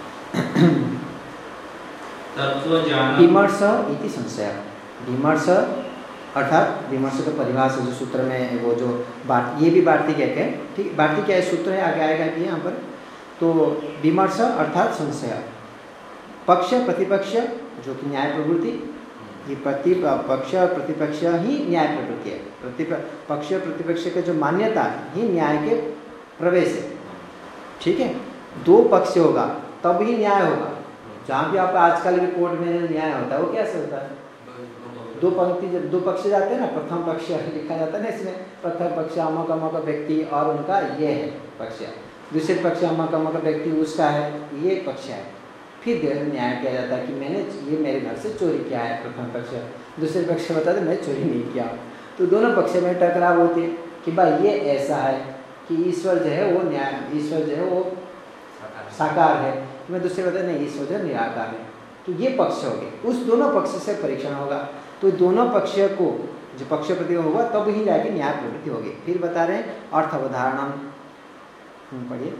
तत्वज्ञान विमर्श इति संशय, विमर्श अर्थात विमर्श का परिभाषा जो सूत्र में वो जो बात, ये भी वार्तिक है, ठीक, वार्तिक क्या सूत्र है, आगे आएगा कि यहाँ पर। तो विमर्श अर्थात संशय, पक्ष प्रतिपक्ष जो कि न्याय प्रवृत्ति, ये प्रति पक्ष प्रतिपक्ष ही न्याय प्रवृत्ति है। प्रतिप पक्ष प्रतिपक्ष के जो मान्यता ही न्याय के प्रवेश है, ठीक है। दो पक्ष होगा तब ही न्याय होगा। जहाँ भी आप आजकल भी कोर्ट में न्याय होता है वो कैसे होता है? दो पंक्ति, जब दो पक्ष जाते हैं ना, प्रथम पक्ष लिखा जाता है ना इसमें, प्रथम पक्ष अमक अमक व्यक्ति और उनका ये है पक्ष, दूसरे पक्ष अमक अमक व्यक्ति उसका है, ये पक्ष है। फिर न्याय किया जाता है कि मैंने ये मेरे घर से चोरी किया है, प्रथम पक्ष। दूसरे पक्ष बताते मैं चोरी नहीं किया। तो दोनों पक्ष में टकराव होती है कि भाई ये ऐसा है कि ईश्वर जो है वो न्याय, ईश्वर जो है वो साकार है, मैं दूसरे बताते नहीं ईश्वर जो है निराकार है। तो ये पक्ष हो गए, उस दोनों पक्ष से परीक्षण होगा। तो दोनों पक्ष को जो पक्ष प्रति होगा तब ही जाके न्याय प्रवृत्ति होगी। फिर बता रहे हैं अर्थ अवधारणम, पढ़िए।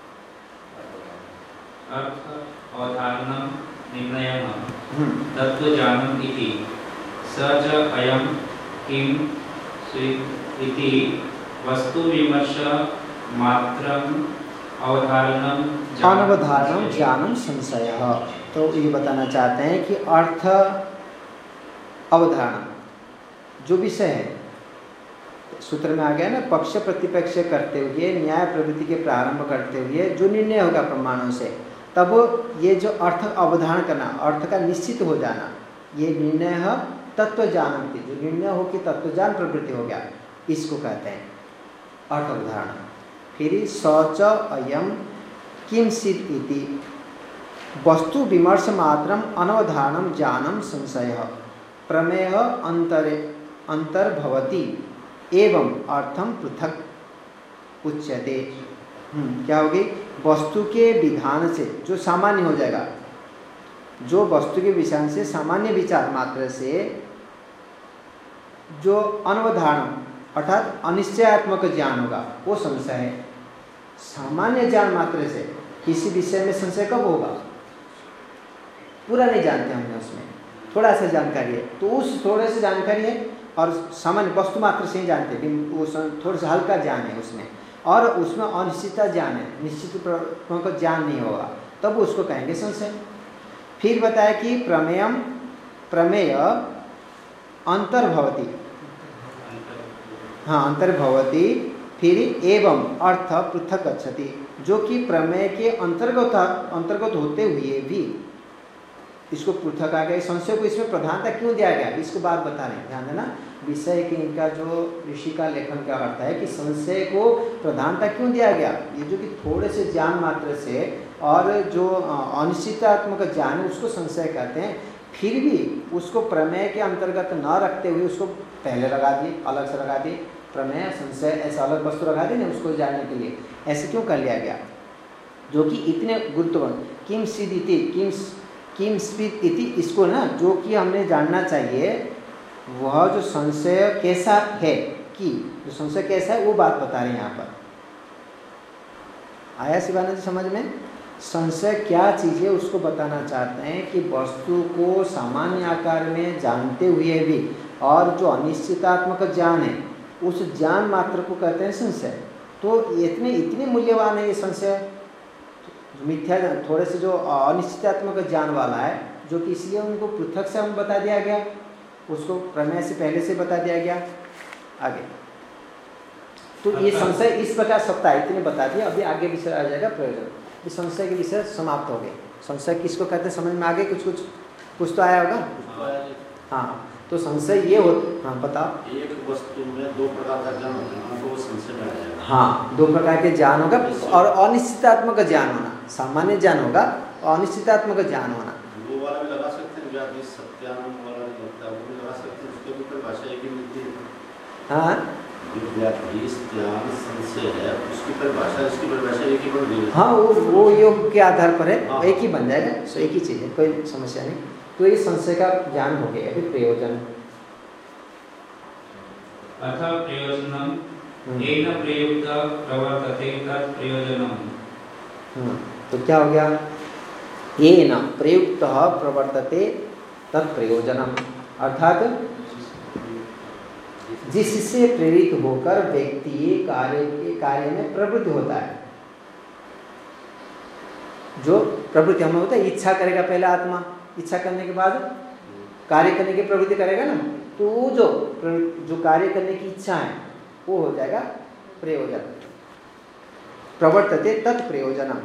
अर्थ अवधारणम निर्णयः तत्वज्ञानम् इति स च अयं किं स्वित् इति वस्तु विमर्श मात्रम् अवधारणम अनवधारणम ज्ञानम संशयः। तो ये बताना चाहते हैं कि अर्थ अवधारणा जो विषय है, सूत्र में आ गया ना, पक्ष प्रतिपक्ष करते हुए न्याय प्रवृत्ति के प्रारंभ करते हुए जो निर्णय होगा प्रमाणों से, तब ये जो अर्थ अवधारण करना, अर्थ का निश्चित हो जाना, ये निर्णय है तत्वज्ञान, जो निर्णय हो कि तत्वज्ञान प्रवृत्ति हो गया, इसको कहते हैं अर्थ अवधारणा। फिर सच अयम किंचित् इति वस्तु विमर्श मात्रम अनवधारणम ज्ञानम संशयः प्रमेय अंतरे अंतर्भवति एवं अर्थम पृथक उच्यते। क्या होगी? वस्तु के विधान से जो सामान्य हो जाएगा, जो वस्तु के विषय से सामान्य विचार मात्र से जो अनवधारण अर्थात अनिश्चयात्मक ज्ञान होगा वो संशय है। सामान्य ज्ञान मात्र से किसी विषय में संशय कब होगा? पूरा नहीं जानते हमने, उसमें थोड़ा सा जानकारी है, तो उस थोड़े से जानकारी है और सामान्य वस्तु मात्र से ही जानते हैं, वो थोड़ा सा हल्का ज्ञान है उसमें, और उसमें अनिश्चितता ज्ञान है, निश्चित का ज्ञान नहीं होगा, तब उसको कहेंगे संशय। फिर बताया कि प्रमेयम प्रमेय अंतर्भवती, हाँ अंतर्भवती, फिर एवं अर्थ पृथक गच्छति, जो कि प्रमेय के अंतर्गत अंतर्गत होते हुए भी इसको पृथक आ गया। संशय को इसमें प्रधानता क्यों दिया गया, इसको बात बता रहे हैं, ध्यान देना। विषय के इनका जो ऋषि का लेखन का अर्थ है कि संशय को प्रधानता क्यों दिया गया, ये जो कि थोड़े से ज्ञान मात्र से और जो अनिश्चितात्मक ज्ञान है उसको संशय कहते हैं, फिर भी उसको प्रमेय के अंतर्गत न रखते हुए उसको पहले लगा दिए, अलग से लगा दिए, प्रमेय संशय ऐसा अलग वस्तु लगा दी ना उसको जानने के लिए। ऐसे क्यों कर लिया गया? जो कि इतने गुरुत्वपूर्ण किम सिद्ध इति किम किम स्पित इति, इसको ना जो कि हमने जानना चाहिए वह जो संशय कैसा है कि जो संशय कैसा है वो बात बता रहे हैं यहाँ पर। आया शिवानंद जी समझ में? संशय क्या चीज़ है उसको बताना चाहते हैं कि वस्तु को सामान्य आकार में जानते हुए भी और जो अनिश्चितात्मक ज्ञान है उस ज्ञान मात्र को कहते हैं संशय। तो इतने इतने मूल्यवान है ये संशय, मिथ्या थोड़े से जो अनिश्चितात्मक ज्ञान वाला है, जो कि इसलिए उनको पृथक से हम बता दिया गया, उसको प्रमेय से पहले से बता दिया गया। आगे तो ये संशय इस प्रकार सत्ता है, इतने बता दिया। अभी आगे विषय आ जाएगा प्रयोजन। इस संशय के विषय समाप्त हो गए। संशय किसको कहते हैं समझ में आगे? कुछ कुछ कुछ तो आया होगा। हाँ, तो संशय ये हो, हाँ बताओ। एक वस्तु में दो प्रकार का ज्ञान होगा, वो संशय में आ जाएगा। हाँ, दो प्रकार के ज्ञान होगा और अनिश्चितात्मक ज्ञान होना, सामान्य ज्ञान होगा और अनिश्चितात्मक ज्ञान होना। वो वाला भी लगा सकते हैं, व्याधि सत्यानंद वाला भी लगता है, वो भी लगा सकते हैं। उसके भी परिभाषा एक ही मिलती है। हाँ, व्याधि ज्ञान संशय है, उसकी परिभाषा इसकी परिभाषा एक ही बन गई है। हाँ, वो वो योग के आधार पर है, हाँ। एक ही बन जाएगा, तो एक ही चीज़ है, कोई समस्या नहीं। तो ये संशय का ज्ञान हो गया। अभी प्रयोजन अथ प्रयोजनम येन प्रयुक्त प्रवर्तते तत् प्रयोजनम। तो क्या हो गया? येन प्रयुक्त प्रवर्तते तत् प्रयोजनम, अर्थात जिससे प्रेरित होकर व्यक्ति कार्य के कार्य में प्रवृत्त होता है। जो प्रवृत्ति हमें होता है, इच्छा करेगा पहले आत्मा, इच्छा करने के बाद कार्य करने की प्रवृत्ति करेगा ना, तो वो जो जो कार्य करने की इच्छा है वो हो जाएगा प्रयोजन। प्रवर्तते तत् प्रयोजनम,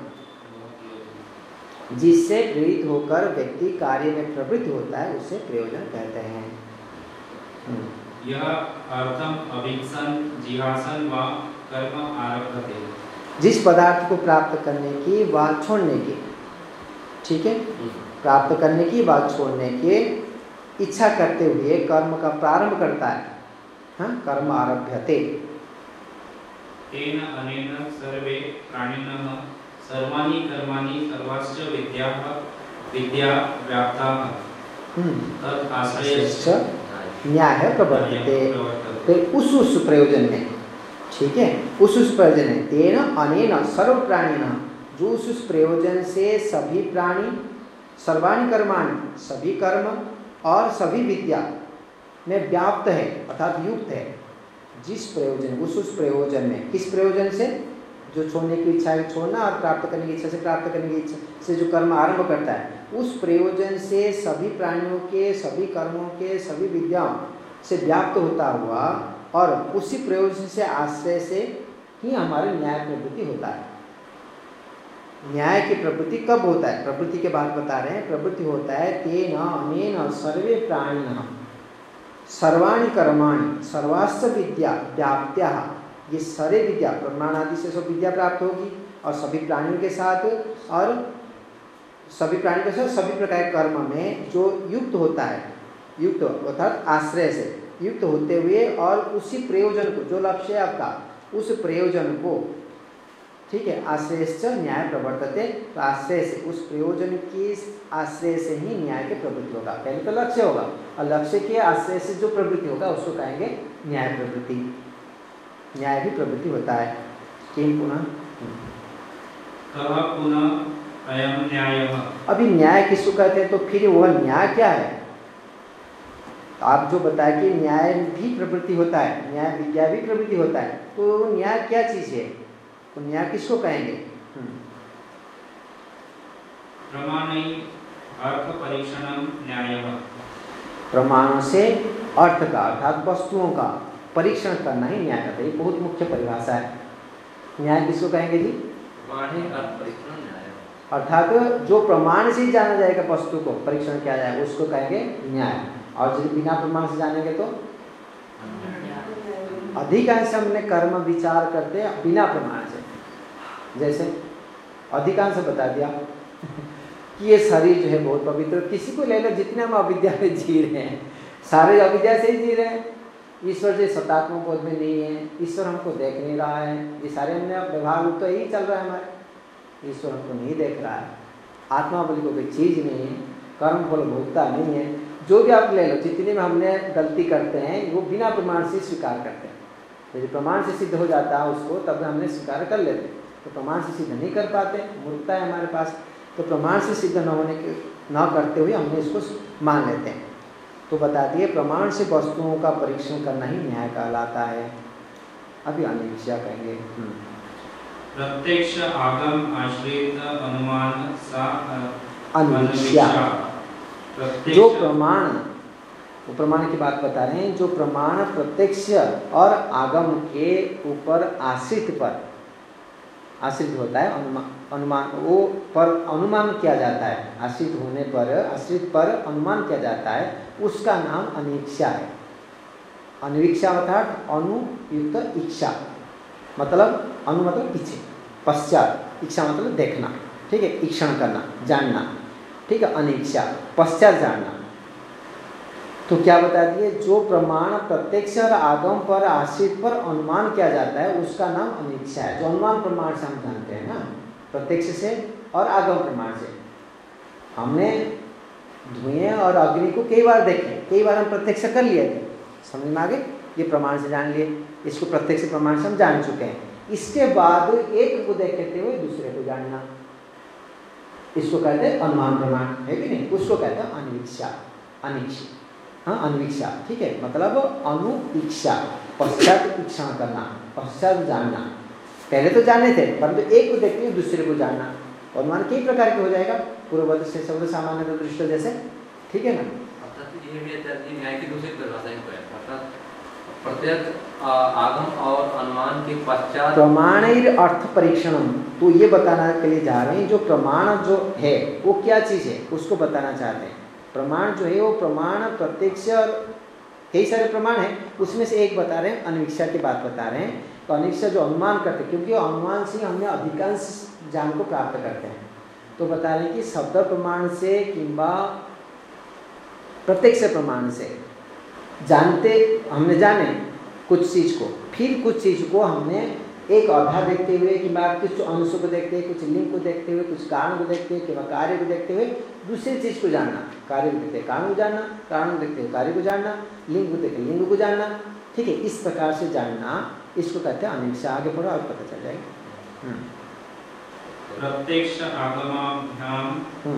जिससे प्रेरित होकर व्यक्ति कार्य में प्रवृत्त होता है उसे प्रयोजन कहते हैं। यह अर्थम अभिक्षन जिहासन व कर्म आरभते। जिस पदार्थ को प्राप्त करने की व छोड़ने की, ठीक है, प्राप्त करने की व छोड़ने की इच्छा करते हुए कर्म का प्रारंभ करता है। हाँ, कर्म आरभ्यते। तेन अनेन सर्वे प्राणिनः सर्वाणि कर्माणि सर्वाश्च विद्याः विद्या व्याप्ताः तत् आश्रयश्च न्याय प्रवर्तते। तो उस उस प्रयोजन में, ठीक है, उस उस प्रयोजन में तेन अनेन सर्व प्राणिनः, जो उस उस प्रयोजन से सभी प्राणी, सर्वाणि कर्माणि सभी कर्म और सभी विद्या में व्याप्त है अर्थात युक्त है। जिस प्रयोजन, उस उस प्रयोजन में, किस प्रयोजन से? जो छोड़ने की इच्छा है छोड़ना और प्राप्त करने की इच्छा से प्राप्त करने की इच्छा से जो कर्म आरंभ करता है, उस प्रयोजन से सभी प्राणियों के सभी कर्मों के सभी विद्याओं से व्याप्त होता हुआ और उसी प्रयोजन से आश्रय से ही हमारे न्याय प्रवृत्ति होता है। न्याय की प्रवृत्ति कब होता है? प्रवृत्ति के बाद बता रहे हैं। प्रवृत्ति होता है तेन अनेन सर्वे प्राणिनः सर्वाणि कर्माणि सर्वाश्च विद्या व्याप्त्याः। ये सारे विद्या, प्रमाण आदि से सब विद्या प्राप्त होगी और सभी प्राणियों के साथ और सभी प्राणियों के साथ सभी प्रकार के कर्म में जो युक्त होता है, युक्त अर्थात आश्रय से युक्त होते हुए और उसी प्रयोजन को, जो लक्ष्य है आपका, उस प्रयोजन को, ठीक है, आश्रयश्च न्याय प्रवर्तते। तो आश्रय से, उस प्रयोजन की आश्रय से ही न्याय के प्रवृत्ति होगा। पहले तो लक्ष्य होगा और लक्ष्य के आश्रय से जो प्रवृत्ति होगा उसको कहेंगे न्याय प्रवृत्ति। न्याय भी प्रवृत्ति होता है। किम पुनः कह पुनः अयम न्यायः। अभी न्याय किसको कहते हैं? तो फिर वह न्याय क्या है? आप जो बताए कि न्याय भी प्रवृत्ति होता है, न्याय विद्या भी प्रवृत्ति होता है, तो न्याय क्या चीज है? तो न्याय किसको कहेंगे? प्रमाणै अर्थ परीक्षणम न्यायः। प्रमाणों से अर्थ का अर्थात वस्तुओं का परीक्षण करना ही न्याय कहते हैं। बहुत मुख्य परिभाषा है। न्याय किसको कहेंगे जी? अर्थात जो प्रमाण से ही जाना जाएगा वस्तु को, परीक्षण किया जाएगा, उसको कहेंगे न्याय। और यदि बिना प्रमाण से जानेंगे तो अधिकांश हमने कर्म विचार करते हैं बिना प्रमाण से। जैसे अधिकांश बता दिया कि ये शरीर जो है बहुत पवित्र, किसी को ले लो, जितने हम अविद्या में जी रहे हैं सारे अविद्या से ही जी रहे हैं। ईश्वर जो सतात्मक बोध में नहीं है, ईश्वर हमको देख नहीं रहा है, ये सारे हमने व्यवहार रूप तो यही चल रहा है हमारे। ईश्वर हमको नहीं देख रहा है, आत्मा बोली को कोई चीज़ नहीं है, कर्म फल भोगता नहीं है। जो भी आप ले लो, जितने में हमने गलती करते हैं वो बिना प्रमाण से स्वीकार करते हैं। यदि प्रमाण से सिद्ध हो जाता है उसको तब हमने स्वीकार कर लेते, तो प्रमाण से सिद्ध नहीं कर पाते, मूर्खता है हमारे पास, तो प्रमाण से सिद्ध न होने के न करते हुए हमने इसको मान लेते हैं। तो बता दिए प्रमाण से वस्तुओं का परीक्षण करना ही न्याय कहलाता है। अभी अनिविक्षा कहेंगे। प्रत्यक्ष आगम आश्रित अनुमान सा अनिविक्षा, जो प्रमाण, वो प्रमाण की बात बता रहे हैं, जो प्रमाण प्रत्यक्ष और आगम के ऊपर आश्रित पर आश्रित होता है, अनुमान अनुमान वो पर अनुमान किया जाता है, आश्रित होने पर आश्रित पर अनुमान किया जाता है, उसका नाम अनिविक्षा है। अनिविक्षा अर्थात अनुयुक्त इच्छा, मतलब अनु मतलब पीछे, पश्चात, इच्छा मतलब देखना, ठीक है, ईक्षण करना, जानना, ठीक है, अनिविक्षा पश्चात जानना। तो क्या बता दिए, जो प्रमाण प्रत्यक्ष और आगम पर आश्रित पर अनुमान किया जाता है उसका नाम अनिविक्षा है। जो अनुमान प्रमाण से हम जानते हैं ना, प्रत्यक्ष से और आगम प्रमाण से। हमने धुएं और अग्नि को कई बार देखे, कई बार हम प्रत्यक्ष कर लिए थे, समझ में आ गए, ये प्रमाण से जान लिए, इसको प्रत्यक्ष प्रमाण से हम जान चुके हैं। इसके बाद एक को देखते हुए दूसरे को जानना, इसको कहते हैं अनुमान प्रमाण, है कि नहीं, उसको कहते हैं अनिविक्षा, अनिच्छा, हाँ अनिविक्षा, ठीक है, मतलब अनुइच्छा, पश्चात इच्छा करना, पश्चात जानना। पहले तो जाने थे परंतु तो एक को देखते हुए दूसरे को जानना। अनुमान कई प्रकार के हो जाएगा, पूर्ववत से शब्द सामान्य दृष्ट जैसे, ठीक है ना। न्याय की दूसरी परिभाषा है, अर्थात प्रत्यक्ष आगम और अनुमान के पश्चात प्रमाण अर्थ परीक्षण, तो ये बताना के लिए जा रहे हैं, जो प्रमाण जो है वो क्या चीज़ है उसको बताना चाहते हैं। प्रमाण जो है वो प्रमाण प्रत्यक्ष, कई सारे प्रमाण हैं, उसमें से एक बता रहे हैं, अनिविक्षा की बात बता रहे हैं। तो अनिविक्षा जो अनुमान करते हैं, क्योंकि अनुमान से हमने अधिकांश ज्ञान को प्राप्त करते हैं, तो बता रहे हैं कि शब्द प्रमाण से किंबा प्रत्यक्ष प्रमाण से जानते, हमने जाने कुछ चीज़ को, फिर कुछ चीज़ को हमने एक आधा देखते हुए कि कुछ अंश को देखते हुए, कुछ लिंग को देखते हुए, कुछ कारण को देखते हुए, किंवा कार्य को देखते हुए दूसरी चीज़ को जानना, कार्य को देखते हुए कारण को जानना, कारण को देखते हुए कार्य को जानना, लिंग को देखते हुए लिंग को जानना, ठीक है, इस प्रकार से जानना, इसको कहते हैं अनिविक्षा। आगे पढ़ो और पता चल जाएगा। प्रत्यक्ष आगमाभ्याम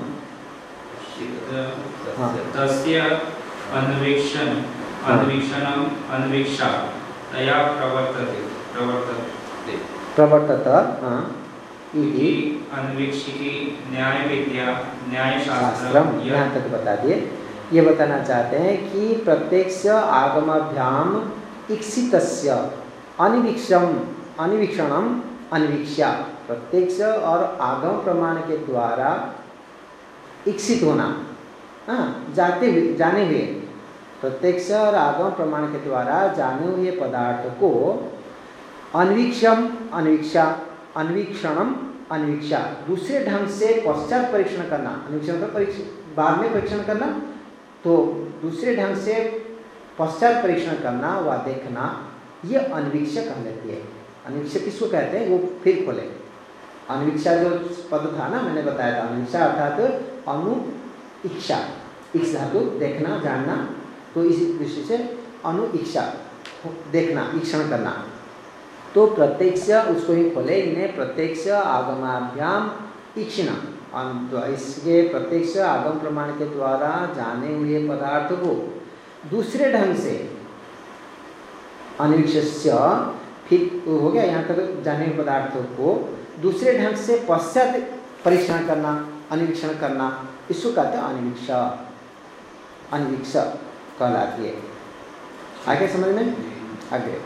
तस्य अन्वेषण अन्वेषणम अन्वेक्षा तया प्रवर्तते प्रवर्तते प्रवर्तत इति अन्वेक्षिकी न्याय विद्या न्याय शास्त्रम, यहाँ तक बता दिए। ये बताना चाहते हैं कि प्रत्यक्ष आगमाभ्याम इक्षितस्य अनिवीक्षम अनिवीक्षणम अन्वीक्षा, प्रत्यक्ष और आगम प्रमाण के द्वारा इक्षित होना, हाँ जाते हुए जाने हुए, प्रत्यक्ष और आगम प्रमाण के द्वारा जाने हुए पदार्थ को अन्वीक्षम अन्वीक्षा अन्वीक्षणम अन्वीक्षा, दूसरे ढंग से पश्चात परीक्षण करना, अन्वीक्षण का परीक्षण बाद में परीक्षण करना, तो दूसरे ढंग से पश्चात परीक्षण करना व देखना, ये अन्वीक्षा कह लेती है। अन्वीक्षा किसको कहते हैं, वो फिर खोले। अन्वीक्षा जो पद था ना, मैंने बताया था, अन्वीक्षा अर्थात अनु इच्छा, इस धातु देखना जानना, तो इस दृष्टि से अनु इच्छा देखना, ईक्षण करना। तो प्रत्यक्ष उसको ही खोले, इन्हें प्रत्यक्ष आगमाभ्याम ईक्षण, तो इसके प्रत्यक्ष आगम प्रमाण के द्वारा जाने हुए पदार्थ को दूसरे ढंग से अन्वीक्षस्य, फिर हो गया यहाँ तक जाने हुए पदार्थों को दूसरे ढंग से पश्चात परीक्षण करना, अन्वीक्षण करना, इसको कहते हैं अन्वीक्षा, अन्वीक्षा कहलाती है। आगे समझ में, आगे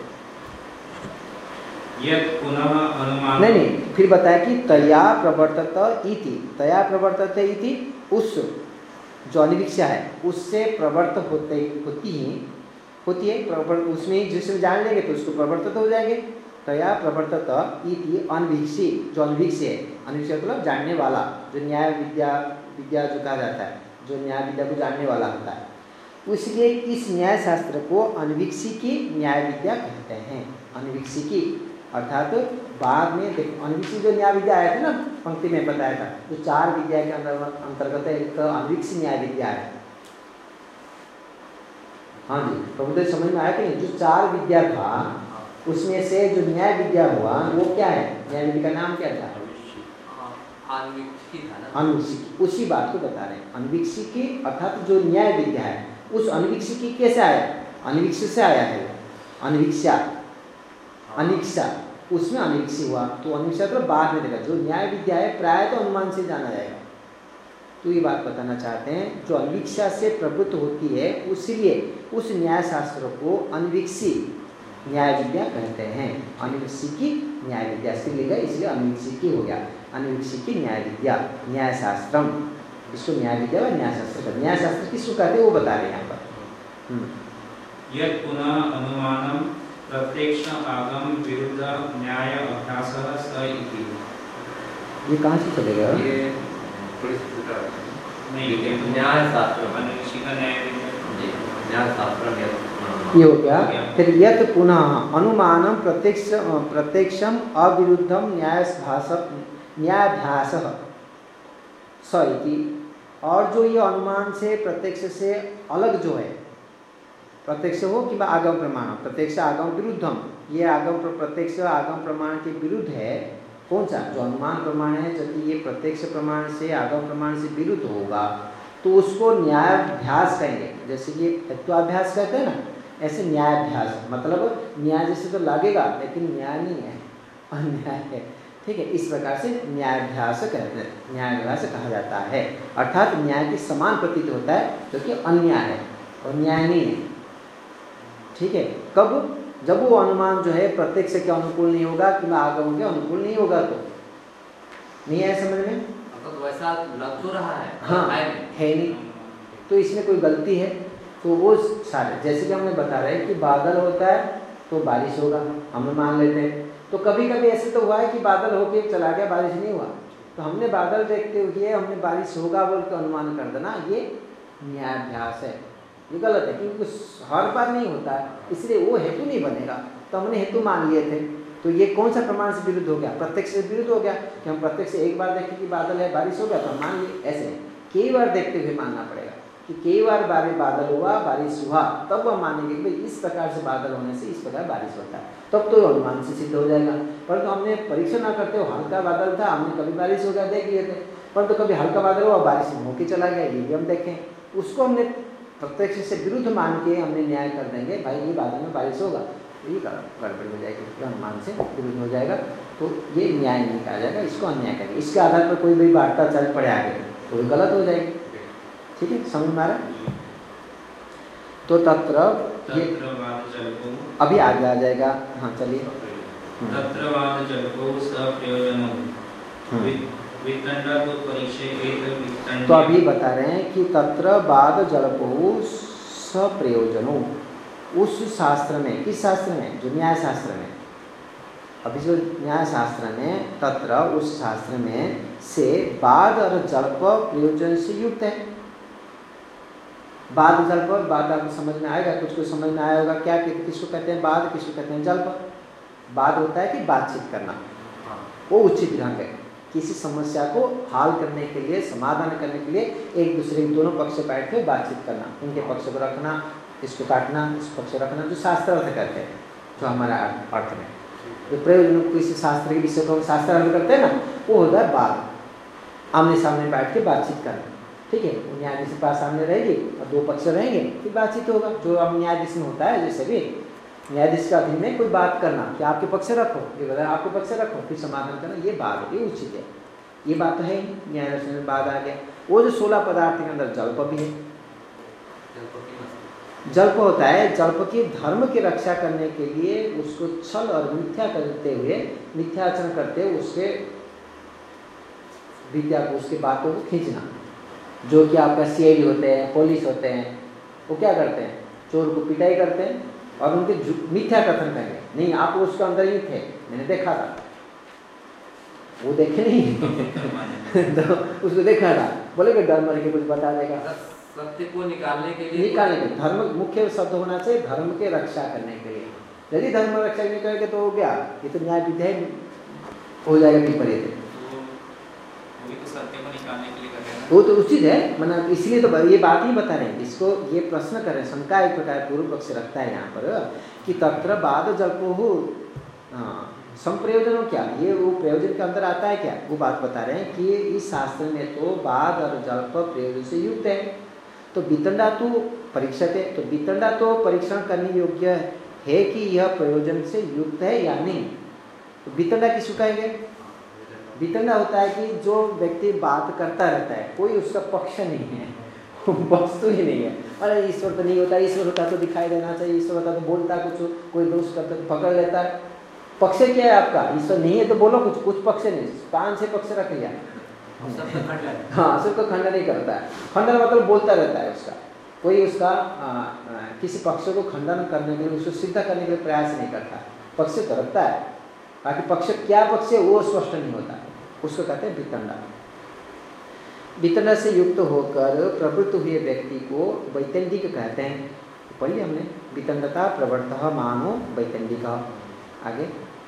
यत् पुनः अनुमान, नहीं नहीं फिर बताया कि तया प्रवर्तत इति, तया प्रवर्तत इति, उस जो अन्वीक्षा है उससे प्रवर्त होते होती ही होती है, प्रवर्त उसमें जिसमें जान लेंगे तो उसको प्रवर्तित हो जाएंगे। तया प्रवर्तत इति अन्वीक्षी, जो अन्वीक्षी है, अन्वीक्षी मतलब जानने वाला, जो न्याय विद्या विद्या जो कहा जाता है, जो न्याय विद्या को जानने वाला होता है, इसलिए इस न्याय शास्त्र को अन्वीक्षी की न्याय विद्या कहते हैं। अन्वीक्षी की अर्थात बाद में देखो, अन्वीक्षी जो न्याय विद्या आया था ना, पंक्ति में बताया था, जो चार विद्या के अंदर अंतर्गत एक अन्वीक्षी न्याय विद्या है, हाँ जी, प्रबुद्ध समझ में आया कि नहीं? जो चार विद्या था उसमें से जो न्याय विद्या हुआ वो क्या है? न्याय विद्या का नाम क्या था? अनवीक्षिकी था ना? अनवीक्षिकी, उसी बात को बता रहे हैं। अनवीक्षिकी अर्थात जो न्याय विद्या है उस अनवीक्षिकी कैसे आया? अनवीक्षित से आया है। अनवीक्षा, अनिक्षा, उसमें अनिक्षी हुआ तो अनिक्षा तो बाद में देगा। जो न्याय विद्या है प्राय तो अनुमान से जाना जाएगा। तो ये बात बताना चाहते हैं जो अनवीक्षा से प्रवृत्त होती है उसलिए उस न्याय शास्त्र को अनवीक्षी न्याय विद्या कहते हैं। अनवीक्षी की न्याय विद्या से लिखा इसलिए अनवीक्षी की हो गया। अनवीक्षी की न्याय विद्या, न्याय शास्त्रम, इसको न्याय विद्या व न्याय शास्त्र का। न्याय शास्त्र किसको कहते हैं वो बता रहे हैं यहाँ पर। यत् पुनः अनुमानम प्रत्यक्ष आगम विरुद्ध न्याय अभ्यासः स इति। ये कहाँ से चलेगा? ये थोड़ी सी नहीं, न्याय शास्त्र, अनवीक्षी का न्याय न्याय शास्त्र ये हो गया। फिर यत् पुनः अनुमानम प्रत्यक्ष प्रत्यक्षम अविरुद्धम न्यायभास न्यायाभ्यासः स इति। और जो ये अनुमान से प्रत्यक्ष से अलग जो है, प्रत्यक्ष हो कि आगम प्रमाण, प्रत्यक्ष आगम विरुद्धम, ये आगम प्रत्यक्ष आगम प्रमाण के विरुद्ध है। कौन सा? जो अनुमान प्रमाण है, यदि ये प्रत्यक्ष प्रमाण से आगम प्रमाण से विरुद्ध होगा तो उसको न्यायाभ्यास कहेंगे। जैसे कि हेत्वाभ्यास कहते हैं ना, ऐसे न्यायाभ्यास, मतलब न्याय जैसे तो लगेगा लेकिन न्याय नहीं है, अन्याय है। ठीक है, इस प्रकार से न्यायाभ्यास कहते हैं, न्यायाभ्यास कहा जाता है। अर्थात न्याय के समान प्रतीत होता है जो कि अन्याय है और न्याय नहीं है। ठीक है, कब? जब वो अनुमान जो है प्रत्यक्ष के अनुकूल नहीं होगा कि आगम के अनुकूल नहीं होगा तो नहीं आया समझ में? तो वैसा लग तो रहा है, हाँ है नहीं, तो इसमें कोई गलती है तो वो सारे, जैसे कि हमने बता रहे हैं कि बादल होता है तो बारिश होगा, हम मान लेते हैं। तो कभी कभी ऐसे तो हुआ है कि बादल होके चला गया, बारिश नहीं हुआ, तो हमने बादल देखते हुए हमने बारिश होगा बोल के अनुमान कर देना, ये न्यायाभ्यास है। ये गलत है क्योंकि हर बार नहीं होता है, इसलिए वो हेतु नहीं बनेगा। तो हमने हेतु मान लिए थे, तो ये कौन सा प्रमाण से विरुद्ध हो गया? प्रत्यक्ष से विरुद्ध हो गया कि हम प्रत्यक्ष एक बार देखें कि बादल है बारिश हो गया तो हम मान लिए। ऐसे नहीं, कई बार देखते हुए मानना पड़ेगा कि कई बार बारिश बादल हुआ बारिश हुआ तब हम मानेंगे कि भाई इस प्रकार से बादल होने से इस प्रकार बारिश होता है, तब तो अनुमान से सिद्ध हो जाएगा। परंतु तो हमने परीक्षण न करते हो, हल्का बादल था, हमने कभी बारिश हो गया देख लिए थे, परंतु तो कभी हल्का बादल हुआ बारिश होके चला गया, ये भी हम देखें, उसको हमने प्रत्यक्ष से विरुद्ध मान के हमने न्याय कर देंगे भाई ये बादल में बारिश होगा, ये गड़बड़ हो जाएगी, अनुमान से विरुद्ध हो जाएगा, तो ये न्याय नहीं कहा जाएगा, इसको अन्याय करेंगे। इसके आधार पर कोई भी वार्ता चल पड़े आगे तो वो गलत हो जाएगी। ठीक है, समझ में आ रहा? तो तत्र ये अभी आगे आ जाएगा। हाँ चलिए। तत्रवाद जल्पो सप्रयोजनो वितंडा तो परीक्षे। तो अभी बता रहे हैं कि तत्र बाद जल्पो सप्रयोजनो, उस शास्त्र में, किस शास्त्र में? जो न्याय शास्त्र में। अभी जो न्याय शास्त्र में, तत्र उस शास्त्र में से बाद और जल्प प्रयोजन से युक्त है। बाद जल्प, बाद आपको समझ में आएगा, कुछ कुछ समझ में आया होगा क्या किसको कहते हैं बाद, किसको कहते हैं जल्प। बाद होता है कि बातचीत करना, वो उचित ढंग है, किसी समस्या को हल करने के लिए, समाधान करने के लिए एक दूसरे के दोनों पक्ष बैठ के बातचीत करना, इनके पक्ष को रखना, इसको काटना, इस पक्ष रखना, जो शास्त्र अर्थ करते हैं, जो हमारा अर्थ में जो प्रयोजन किसी शास्त्र के विषय को शास्त्र अर्थ करते हैं ना, वो होता है बाद, आमने सामने बैठ के बातचीत करना। ठीक है, वो न्यायाधीश के पास सामने रहेगी और दो पक्ष रहेंगे, फिर बातचीत होगा, जो अब न्यायाधीश में होता है। जैसे भी न्यायाधीश का अधीन में कोई बात करना कि आपके पक्ष रखो, ये बताया आपके पक्ष रखो, फिर समाधान करना, ये बात है, ये उचित है, ये बात तो है ही। न्यायाधीश में बाद आ गया। वो जो सोलह पदार्थ के अंदर जल्प भी है। जल्प होता है, जल्प की धर्म की रक्षा करने के लिए उसको छल और मिथ्या करते हुए, मिथ्याचरण करते हुए उसके विद्या को, उसके बातों को खींचना। जो कि आपका सीआईडी होते हैं, पुलिस होते हैं, वो क्या करते हैं? चोर को पिटाई करते हैं और उनके मिथ्या कथन करेंगे, नहीं आप उसके अंदर ही थे, मैंने देखा था, वो देखे नहीं तो उसको देखा था, बोलेगा डर मर के कुछ बता देगा। सत्य को निकालने के लिए, निकालने के धर्म मुख्य शब्द होना चाहिए, धर्म के रक्षा करने के लिए। यदि धर्म रक्षा नहीं करेंगे तो हो गया, ये तो न्याय विधेयक हो जाएगा विपरीत। सत्य को निकालने के लिए कर रहे हैं, वो तो उचित है, मतलब इसलिए तो ये बात ही बता रहे हैं। इसको ये प्रश्न कर रहे हैं, शंका एक प्रकार पूर्व पक्ष रखता है यहाँ पर कि तत्र बाद जल्पो हो संप्रयोजन हो क्या, ये वो प्रयोजन के अंदर आता है क्या, वो बात बता रहे हैं कि इस शास्त्र में तो बाद और जल्प प्रयोजन से युक्त है। तो वितंडा तो परीक्षक है, तो वितंडा तो परीक्षण करने योग्य है कि यह प्रयोजन से युक्त है या नहीं। तो वितंडा किसको कहेंगे? वितंडा होता है कि जो व्यक्ति बात करता रहता है, कोई उसका पक्ष नहीं है, वस्तु ही नहीं है। अरे ईश्वर तो नहीं होता, ईश्वर होता तो दिखाई देना चाहिए, ईश्वर होता तो बोलता कुछ, कोई दोष करता तो पकड़ लेता है। पक्ष क्या है आपका? ईश्वर नहीं है तो बोलो कुछ, कुछ पक्ष नहीं, पाँच छह पक्ष रख लिया। हाँ, सबको खंडन नहीं करता है। खंडन मतलब बोलता रहता है उसका, कोई उसका आ, आ, किसी पक्ष को खंडन करने के लिए, उसको सिद्ध करने के लिए प्रयास नहीं करता। पक्ष तो रखता है, बाकी पक्ष क्या पक्ष है वो स्पष्ट नहीं होता, उसको कहते हैं वितंडा। वितंडा से युक्त होकर प्रवृत्त हुए व्यक्ति को वैतंडिक कहते हैं। पढ़िए हमने, वितंडता प्रवृत्तः मानो वैतंडिक। आगे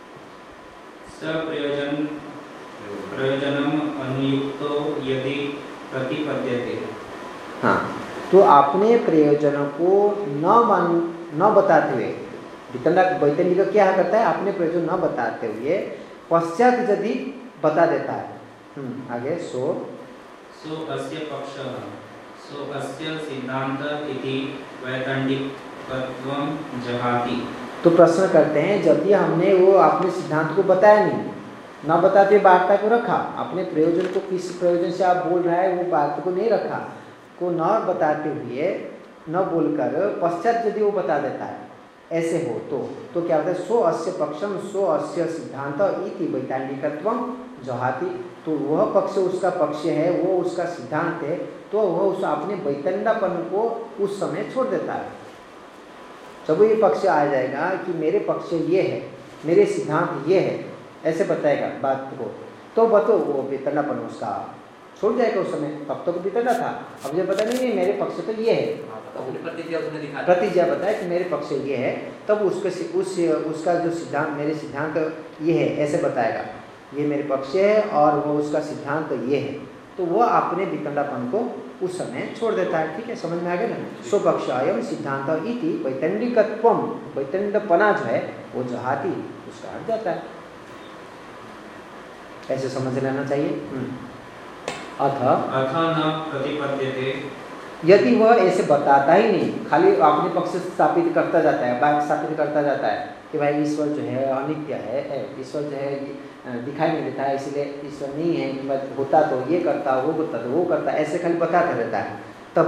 सप्रयोजन प्रयोजनम अनुयुक्तो यदि प्रतिपद्यते। हाँ, तो अपने प्रयोजन को न मान न बताते हुए, वितंडा वैतंडिक क्या करता है? अपने प्रयोजन न बताते हुए पश्चात यदि बता देता है। हम्म आगे सो सो अस्य पक्षः सो अस्य सिद्धांत इति वैतंडिकत्वं जहाति। तो प्रश्न करते हैं, जब भी हमने वो अपने सिद्धांत को बताया नहीं, न बताते वार्ता को रखा, अपने प्रयोजन को किस प्रयोजन से आप बोल रहा है वो बात को नहीं रखा, को न बताते हुए न बोलकर पश्चात यदि वो बता देता है, ऐसे हो तो तो क्या होता है? सो अस्य पक्षम सो अस्य सिद्धांत इति वैतंडिकत्वं जहाति। तो वह पक्ष उसका पक्ष है, वो उसका सिद्धांत है, तो वह उस अपने वैतंडापन को उस समय छोड़ देता है। जब ये पक्ष आ जाएगा कि मेरे पक्ष ये है, मेरे सिद्धांत ये है, ऐसे बताएगा बात को, तो बतो वो वितंडापन उसका छोड़ जाएगा उस समय। तब तक तो वितंडा था, अब जब पता नहीं मेरे पक्ष तो ये है, प्रतिज्ञा बताए कि मेरे पक्ष ये है, तब उसके उस उसका जो सिद्धांत, मेरे सिद्धांत ये है, ऐसे बताएगा ये मेरे पक्ष है और वो उसका सिद्धांत ये है, तो वह अपने वितंडापन को उस समय छोड़ देता है। ठीक है, समझ में आ गया ना? स्वपक्ष अयम सिद्धांत इति वैतंडिकत्वम, वैतंडपना जो है वो जहाति, उसका हट जाता है। ऐसे समझ लेना चाहिए। अथ अथ न प्रतिपद्यते, यदि वह ऐसे बताता ही नहीं, खाली अपने पक्ष से स्थापित करता जाता है, बात स्थापित करता जाता है कि भाई ईश्वर जो है अनित्य है, ईश्वर जो है दिखाई नहीं देता है, इसलिए ईश्वर नहीं है, कि होता तो ये करता, वो होता तो वो करता, ऐसे खाली बताता रहता है, तब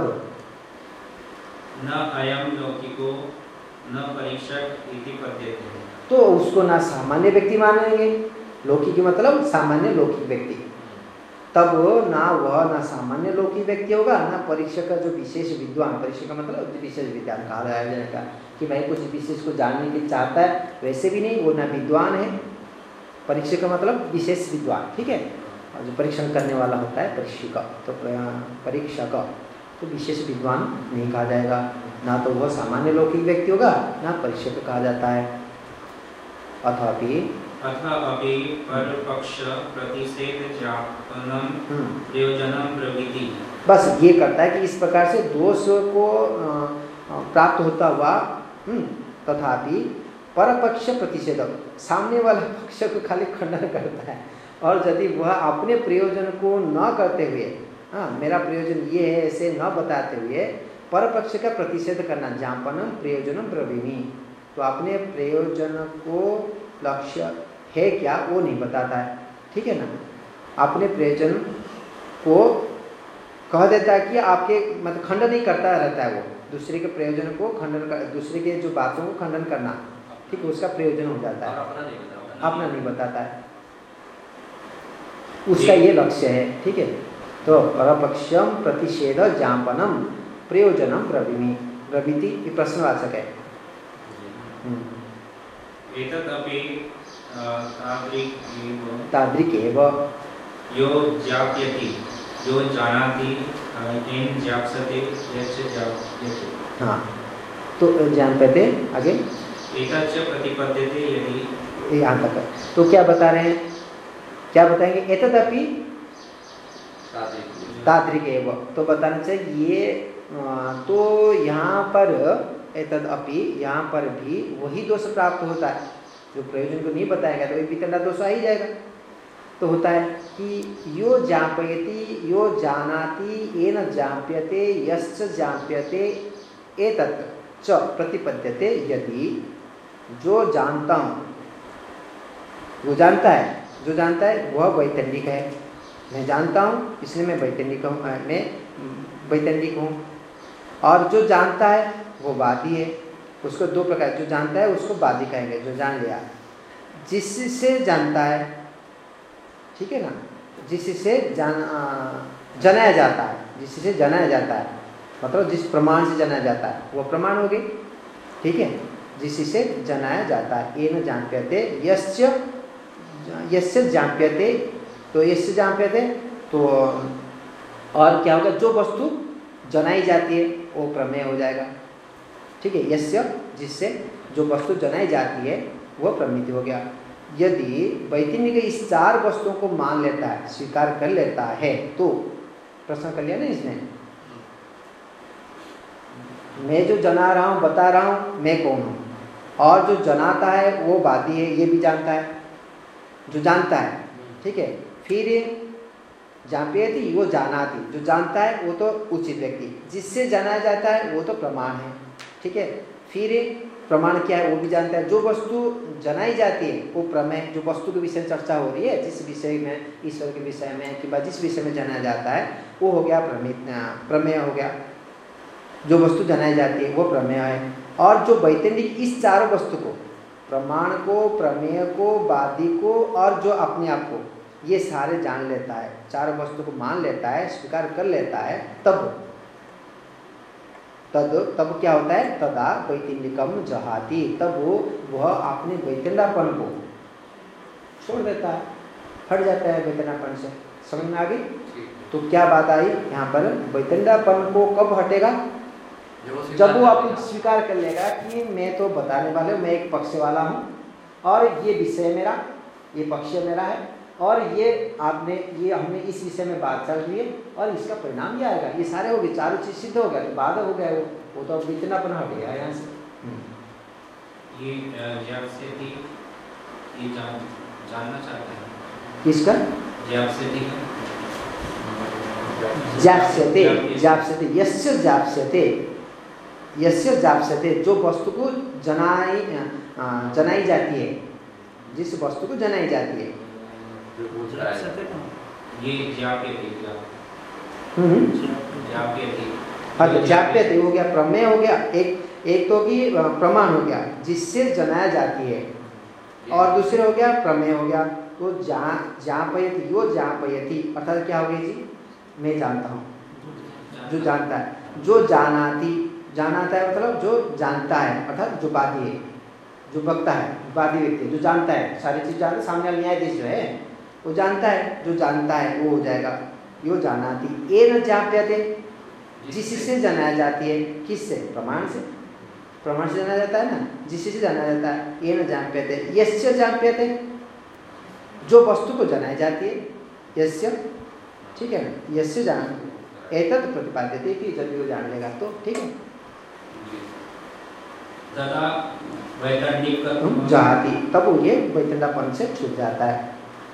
न अयम लौकिको न परीक्षक इति पद्यते, तो उसको ना सामान्य व्यक्ति मानेंगे, लौकिक मतलब सामान्य लौकिक व्यक्ति, तब ना वह ना सामान्य लौकिक व्यक्ति होगा, ना परीक्षक का जो विशेष विद्वान, परीक्षक का मतलब विशेष विद्वान कहा जाएगा कि भाई कुछ विशेष को जानने की चाहता है, वैसे भी नहीं, वो ना विद्वान है। परीक्षक का मतलब विशेष विद्वान, ठीक है, और जो परीक्षण करने वाला होता है परीक्षक, तो परीक्षक तो विशेष विद्वान नहीं कहा जाएगा, ना तो वह सामान्य लौकिक व्यक्ति होगा, ना परीक्षक कहा जाता है। अथापि अथ अपि परपक्ष प्रतिषेध ज्ञापनम प्रयोजनम प्रवृत्ति, बस ये करता है कि इस प्रकार से दोष को प्राप्त होता हुआ, तथापि परपक्ष प्रतिषेधक, सामने वाला पक्ष को खाली खंडन करता है, और यदि वह अपने प्रयोजन को न करते हुए, हाँ मेरा प्रयोजन ये है ऐसे न बताते हुए परपक्ष का प्रतिषेध करना, ज्ञापनम प्रयोजनम प्रवीणी, तो अपने प्रयोजन को लक्ष्य है क्या वो नहीं बताता है। ठीक है ना, अपने प्रयोजन को कह देता है कि आपके मतलब खंडन नहीं करता रहता है, वो दूसरे के प्रयोजन को खंडन कर, दूसरे के जो बातों को खंडन करना, ठीक है, उसका प्रयोजन हो जाता है, अपना नहीं बताता है, उसका ये लक्ष्य है। ठीक है, तो परपक्षम प्रतिषेध ज्ञापनम प्रयोजनम प्रवीणी, प्रवृत्ति ये प्रश्नवाचक है। एतदपि तादृक एव यो ज्ञाप्यति यो जानाति येन ज्ञाप्यते यच्च ज्ञाप्यते। हाँ, तो ज्ञाप्यते आगे एतच्च प्रतिपद्यते यदि, यहाँ तक। तो क्या बता रहे हैं, क्या बताएंगे? एतदपि तादृक एव, तो बताना चाहिए ये आ, तो यहाँ पर एतद अपि, यहाँ पर भी वही दोष प्राप्त होता है जो प्रयोजन को नहीं बताएगा, तो वही वितंडा दोष आ ही जाएगा। तो होता है कि यो जापयति यो जानाति येन जाप्यते यश्च जाप्यते एतत् च प्रतिपद्यते, यदि जो जानता हूँ, वो जानता है, जो जानता है वह वैतंडिक है। मैं जानता हूँ इसलिए मैं वैतंडिक हूँ, मैं वैतंडिक हूँ। और जो जानता है वो वादी है। उसको दो प्रकार, जो जानता है उसको वादी कहेंगे, जो जान लिया। जिससे जानता है, ठीक है ना, जिससे जान जनाया जाता है, जिससे जनाया जाता है, मतलब जिस प्रमाण से जनाया जाता है वो प्रमाण हो गई, ठीक है। जिससे जनाया जाता है, ये न जाप्यते यस्य यस्य जाप्यते, तो यस्य जाप्यते, तो और क्या होगा, जो वस्तु जनाई जाती है वो प्रमेय हो जाएगा, ठीक है। यस्य, जिससे जो वस्तु जनाई जाती है वह प्रमिति हो गया। यदि वैतनिक इस चार वस्तुओं को मान लेता है, स्वीकार कर लेता है, तो प्रश्न कर लिया ना इसने, मैं जो जना रहा हूँ, बता रहा हूँ मैं कौन हूँ, और जो जनाता है वो वादी है, ये भी जानता है, जो जानता है, ठीक है। फिर जाप्यति वो जानाति, जो जानता है वो तो उचित व्यक्ति, जिससे जाना जाता है वो तो प्रमाण है, ठीक है। फिर प्रमाण क्या है वो भी जानता है। जो वस्तु जनाई जाती है वो प्रमेय, जो वस्तु के विषय में चर्चा हो रही है, जिस विषय में, ईश्वर के विषय में कि जिस विषय में जाना जाता है वो हो गया प्रमेय हो गया। जो वस्तु जनाई जाती है वो प्रमेय है। और जो वैतनिक इस चारों वस्तु को, प्रमाण को, प्रमेय को, वादी को और जो अपने आप को, ये सारे जान लेता है, चारों वस्तु को मान लेता है, स्वीकार कर लेता है, तब तद तब क्या होता है, तदा वैतनिकम जहाति, तब वो वह अपने वैतनापन को छोड़ देता है, हट जाता है वैतनापन से। समझ में आ गई? तो क्या बात आई यहाँ पर, वैतनापन को कब हटेगा, जब वो आप स्वीकार कर लेगा कि मैं तो बताने वाले हूँ, मैं एक पक्ष वाला हूँ और ये विषय मेरा, ये पक्ष मेरा है, और ये आपने ये हमने इस विषय में बात चल रही है और इसका परिणाम ये आएगा, ये सारे हो गए, चारों चीज सिद्ध हो गया, तो बाद हो गया वो वो तो अब इतना अपन हट गया यहाँ से। ये जब से थी ये जान जानना चाहते हैं किसका, जाप्स्यते जाप्स्यते जाप्स्यते यस्य जाप्स्यते यस्य जाप्स्यते, जो वस्तु को जनाई जनाई जाती है, जिस वस्तु को जनाई जाती है, ये जाप्यते जाप्यते हाँ, तो जाप्यते हो गया, प्रमेय हो गया, एक एक तो कि प्रमाण हो गया जिससे जनाया जाती है, और दूसरे हो गया प्रमेय हो गया। तो जा जापयति यो जापयति अर्थात क्या हो गया जी, मैं जानता हूँ, जो जानता है, जो जानाति, जानाता है मतलब जो जानता है, अर्थात जो वादी है, जो वक्ता है, वादी व्यक्ति जो जानता है, सारी चीज जानता है, सामने वाला न्यायाधीश जो है वो जानता है, जो जानता है वो हो जाएगा यो जानाति। ये न जाप्यते, जिससे जनाया जाती है, किससे, प्रमाण से, प्रमाण से जाना जाता है ना, जिससे जाना जाता है। ये न जाप्यते यस्य जाप्यते, जो वस्तु को जनाई जाती है, यस्य, ठीक है ना, यस्य जान एतत् प्रतिपाद्यते, कि जब वो जान लेगा तो ठीक है। तदा वैतनिक जाति, तब ये वैतनापन से छूट जाता है।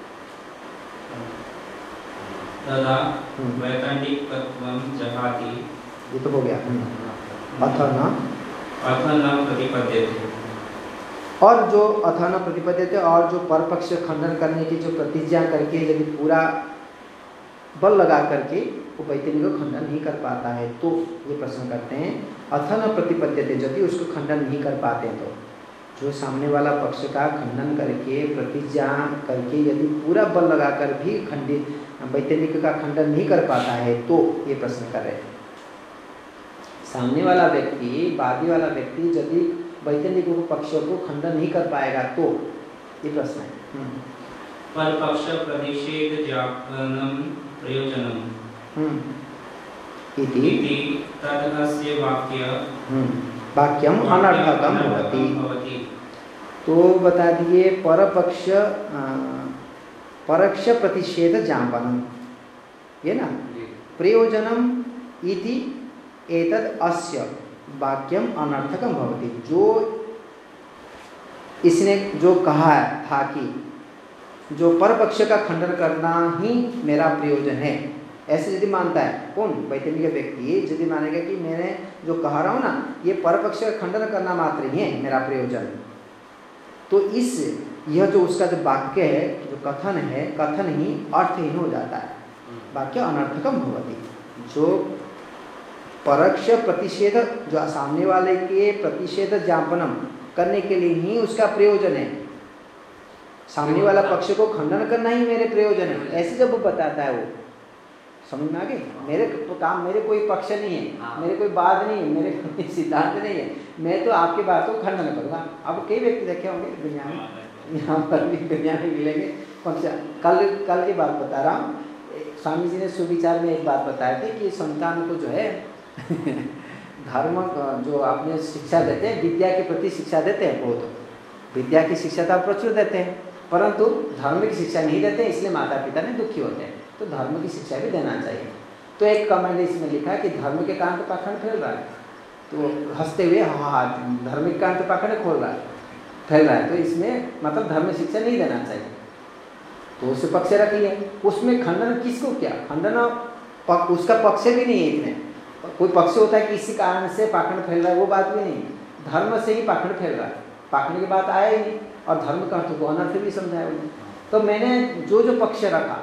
तदा वैतनिकत्वं जहाति, ये तो हो गया। अथ न अथ न प्रतिपद्यते, और जो अथ न प्रतिपद्यते, और जो परपक्ष खंडन करने की जो प्रतिज्ञा करके यदि पूरा बल लगा करके वो वैतनिक को खंडन नहीं कर पाता है, तो ये प्रश्न करते हैं अथ न प्रतिपद्यते, यदि उसको खंडन नहीं कर पाते तो, जो सामने वाला पक्ष का खंडन करके, प्रतिज्ञा करके यदि पूरा बल लगाकर भी खंडित वैतनिक का खंडन नहीं कर पाता है, तो ये प्रश्न कर रहे हैं। सामने वाला व्यक्ति, वादी वाला व्यक्ति यदि वैतनिक पक्षों को खंडन नहीं कर पाएगा तो ये प्रश्न है। परपक्ष प्रतिषेध ज्ञापनम प्रयोजनम इति तदस्य वाक्य वाक्यम अनर्थकम भवति। तो बता दिए परपक्ष परोक्ष प्रतिषेध ज्ञापनम, ये ना प्रयोजनम इति एतद अस्य वाक्यम अनर्थकम भवति। जो इसने जो कहा था कि जो परपक्ष का खंडन करना ही मेरा प्रयोजन है, ऐसे यदि मानता है कौन वैतनिक व्यक्ति, यदि मानेगा कि मैंने जो कह रहा हूँ ना ये परपक्ष का खंडन करना मात्र ही है मेरा प्रयोजन, तो इस यह जो उसका जो वाक्य है, जो कथन है, कथन ही अर्थहीन हो जाता है, वाक्य अनर्थकम भवति। जो परोक्ष प्रतिषेध, जो सामने वाले के प्रतिषेध ज्ञापनम करने के लिए ही उसका प्रयोजन है, सामने वाला पक्ष को खंडन करना ही मेरे प्रयोजन है, ऐसे जब वो बताता है, वो समझ में आ गई। मेरे काम, मेरे कोई पक्ष नहीं है, मेरे कोई बात नहीं है, मेरे कोई सिद्धांत नहीं है, मैं तो आपकी बात को खंडन करूँगा। अब कई व्यक्ति देखे होंगे दुनिया में, यहाँ पर भी दुनिया में मिलेंगे पक्ष। कल कल की बात बता रहा हूँ, स्वामी जी ने सुविचार में एक बात बताए थे कि संतान को जो है धर्म जो आपने शिक्षा देते हैं, विद्या के प्रति शिक्षा देते हैं, बहुत विद्या की शिक्षा तो आप प्रचुर देते हैं, परंतु धर्म की शिक्षा नहीं देते, इसलिए माता पिता ने दुखी होते हैं। तो धर्म की शिक्षा भी देना चाहिए। तो एक कमेंट इसमें लिखा कि धर्म के कान तो पाखंड फैल रहा है, तो हंसते हुए हाँ हाँ धार्मिक कान तो पाखंड खोल रहा है, फैल रहा है, तो इसमें मतलब धर्म शिक्षा नहीं देना चाहिए। तो उसे पक्ष रखिए, उसमें खंडन किसको क्या, खंडन पक, उसका पक्ष भी नहीं है। इतने कोई पक्ष होता है कि इसी कारण से पाखंड फैल रहा है, वो बात भी नहीं, धर्म से ही पाखंड फैल रहा है, पाखंड की बात आया ही नहीं, और धर्म का अर्थ को अनर्थ भी समझाया उन्होंने। तो मैंने जो जो पक्ष रखा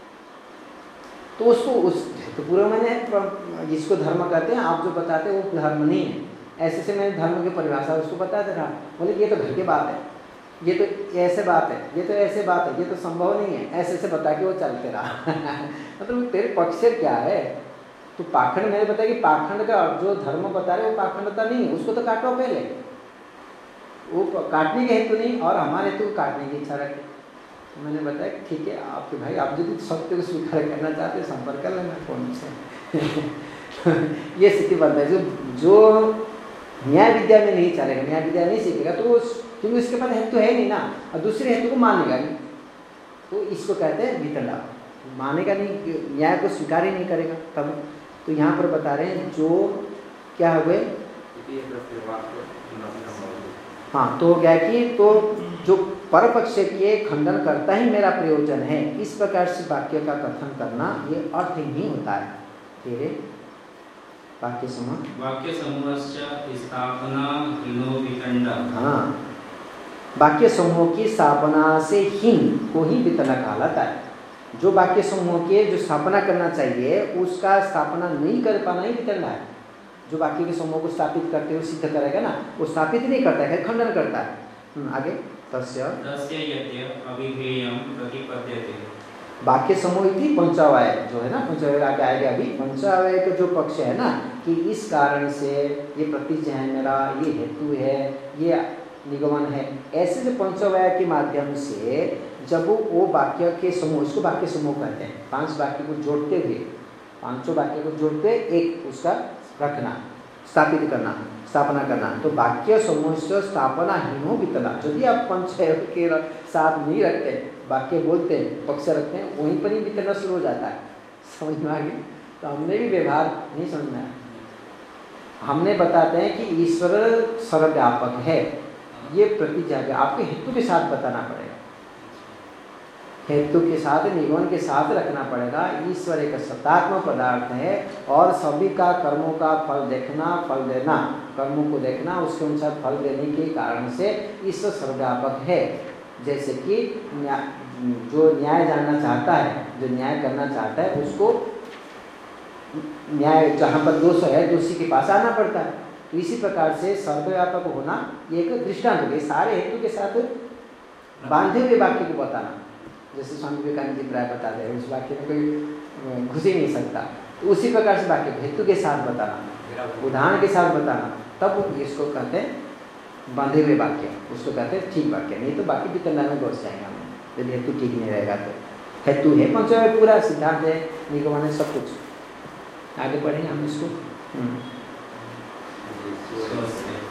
तो उसको उस तो पूरा मैंने जिसको धर्म कहते हैं आप जो बताते हैं वो धर्म नहीं है, ऐसे से मैंने धर्म की परिभाषा उसको बताते रहा। बोले ये तो घर की बात है, ये तो ऐसे बात है, ये तो ऐसे बात है, ये तो संभव नहीं है, ऐसे से बता के वो चलते रहा मतलब तेरे पक्ष से क्या है, तो पाखंड मैंने बताया कि पाखंड का जो धर्म बता रहे वो पाखंडता नहीं है, उसको तो काटो पहले, वो काटने के हेतु नहीं और हमारे हेतु काटने की इच्छा रखे। तो मैंने बताया ठीक है आपके भाई, आप यदि सत्य को स्वीकार करना चाहते हैं संपर्क कर लेना फोन से ये स्थिति बनता है। जो जो न्याय विद्या में नहीं चलेगा, न्याय विद्या नहीं सीखेगा तो क्योंकि उसके पास हेतु है नहीं ना, और दूसरे हेतु को मानेगा नहीं, तो इसको कहते हैं वितंडा, मानेगा नहीं, न्याय को स्वीकार ही नहीं करेगा तब। तो यहाँ पर बता रहे हैं जो क्या हो गए, हाँ तो क्या कि तो जो परपक्ष के खंडन करता ही मेरा प्रयोजन है, इस प्रकार से वाक्य का कथन करना ये अर्थ ही होता है। तेरे वाक्य समूह वाक्य समूहस्य स्थापना हीनो वितंडा, हाँ वाक्य समूह की स्थापना से हीन को ही वितंडा कहा जाता है। जो वाक्य समूह के जो स्थापना करना चाहिए उसका स्थापना नहीं कर पाना ही वितंडा है। जो वाक्य के समूह को स्थापित करते हुए सिद्ध करेगा ना, वो स्थापित नहीं करता है, खंडन करता है। आगे तस्य तस्य यद्य अभिधेयं प्रतिपद्यते, वाक्य समूह इति पंचावय जो है ना, पंचावय आगे आएगा अभी। पंचावय का जो पक्ष है ना कि इस कारण से ये प्रतिज्ञा है मेरा, ये हेतु है, ये निगमन है, ऐसे जो पंचावय के माध्यम से जब वो वाक्य के समूह, इसको वाक्य समूह कहते हैं, पांच वाक्य को जोड़ते हुए, पांचों वाक्य को जोड़ते एक उसका रखना, स्थापित करना, स्थापना करना। तो वाक्य समूह से स्थापना हीनो वितंडा, यदि आप पंचावय के साथ नहीं रखते, वाक्य बोलते हैं, पक्ष रखते हैं, वहीं पर ही वितंडा शुरू हो जाता है। समझ में आ गई? तो हमने भी व्यवहार नहीं समझ में आया। हमने बताते हैं कि ईश्वर सर्वव्यापक है, ये प्रतिज्ञा आपके हेतु के साथ बताना पड़ेगा, हेतु के साथ, निगमन के साथ रखना पड़ेगा। ईश्वर एक सत्तात्मक पदार्थ है और सभी का कर्मों का फल देखना, फल देना, कर्मों को देखना, उसके अनुसार फल देने के कारण से ईश्वर सर्वव्यापक है। जैसे कि जो न्याय जानना चाहता है, जो न्याय करना चाहता है, उसको न्याय जहाँ पर दोष है दोषी के पास आना पड़ता है। तो इसी प्रकार से सर्वव्यापक होना ये एक दृष्टांत है, सारे हेतु के साथ बांधे हुए वाक्य को बताना। जैसे स्वामी विवेकानंद जी प्राय बताते हैं, उस वाक्य में कोई घुस ही नहीं सकता, तो उसी प्रकार से वाक्य हेतु के साथ बताना, उदाहरण के साथ बताना, तब इसको कहते हैं बांधे हुए वाक्य, उसको कहते हैं ठीक वाक्य। नहीं तो बाकी वितंडा में घुस जाएगा हम, यदि हेतु ठीक नहीं रहेगा तो। हेतु है पंचमय, पूरा सिद्धांत है, निगमन है, सब कुछ। आगे बढ़ेंगे हम इसको।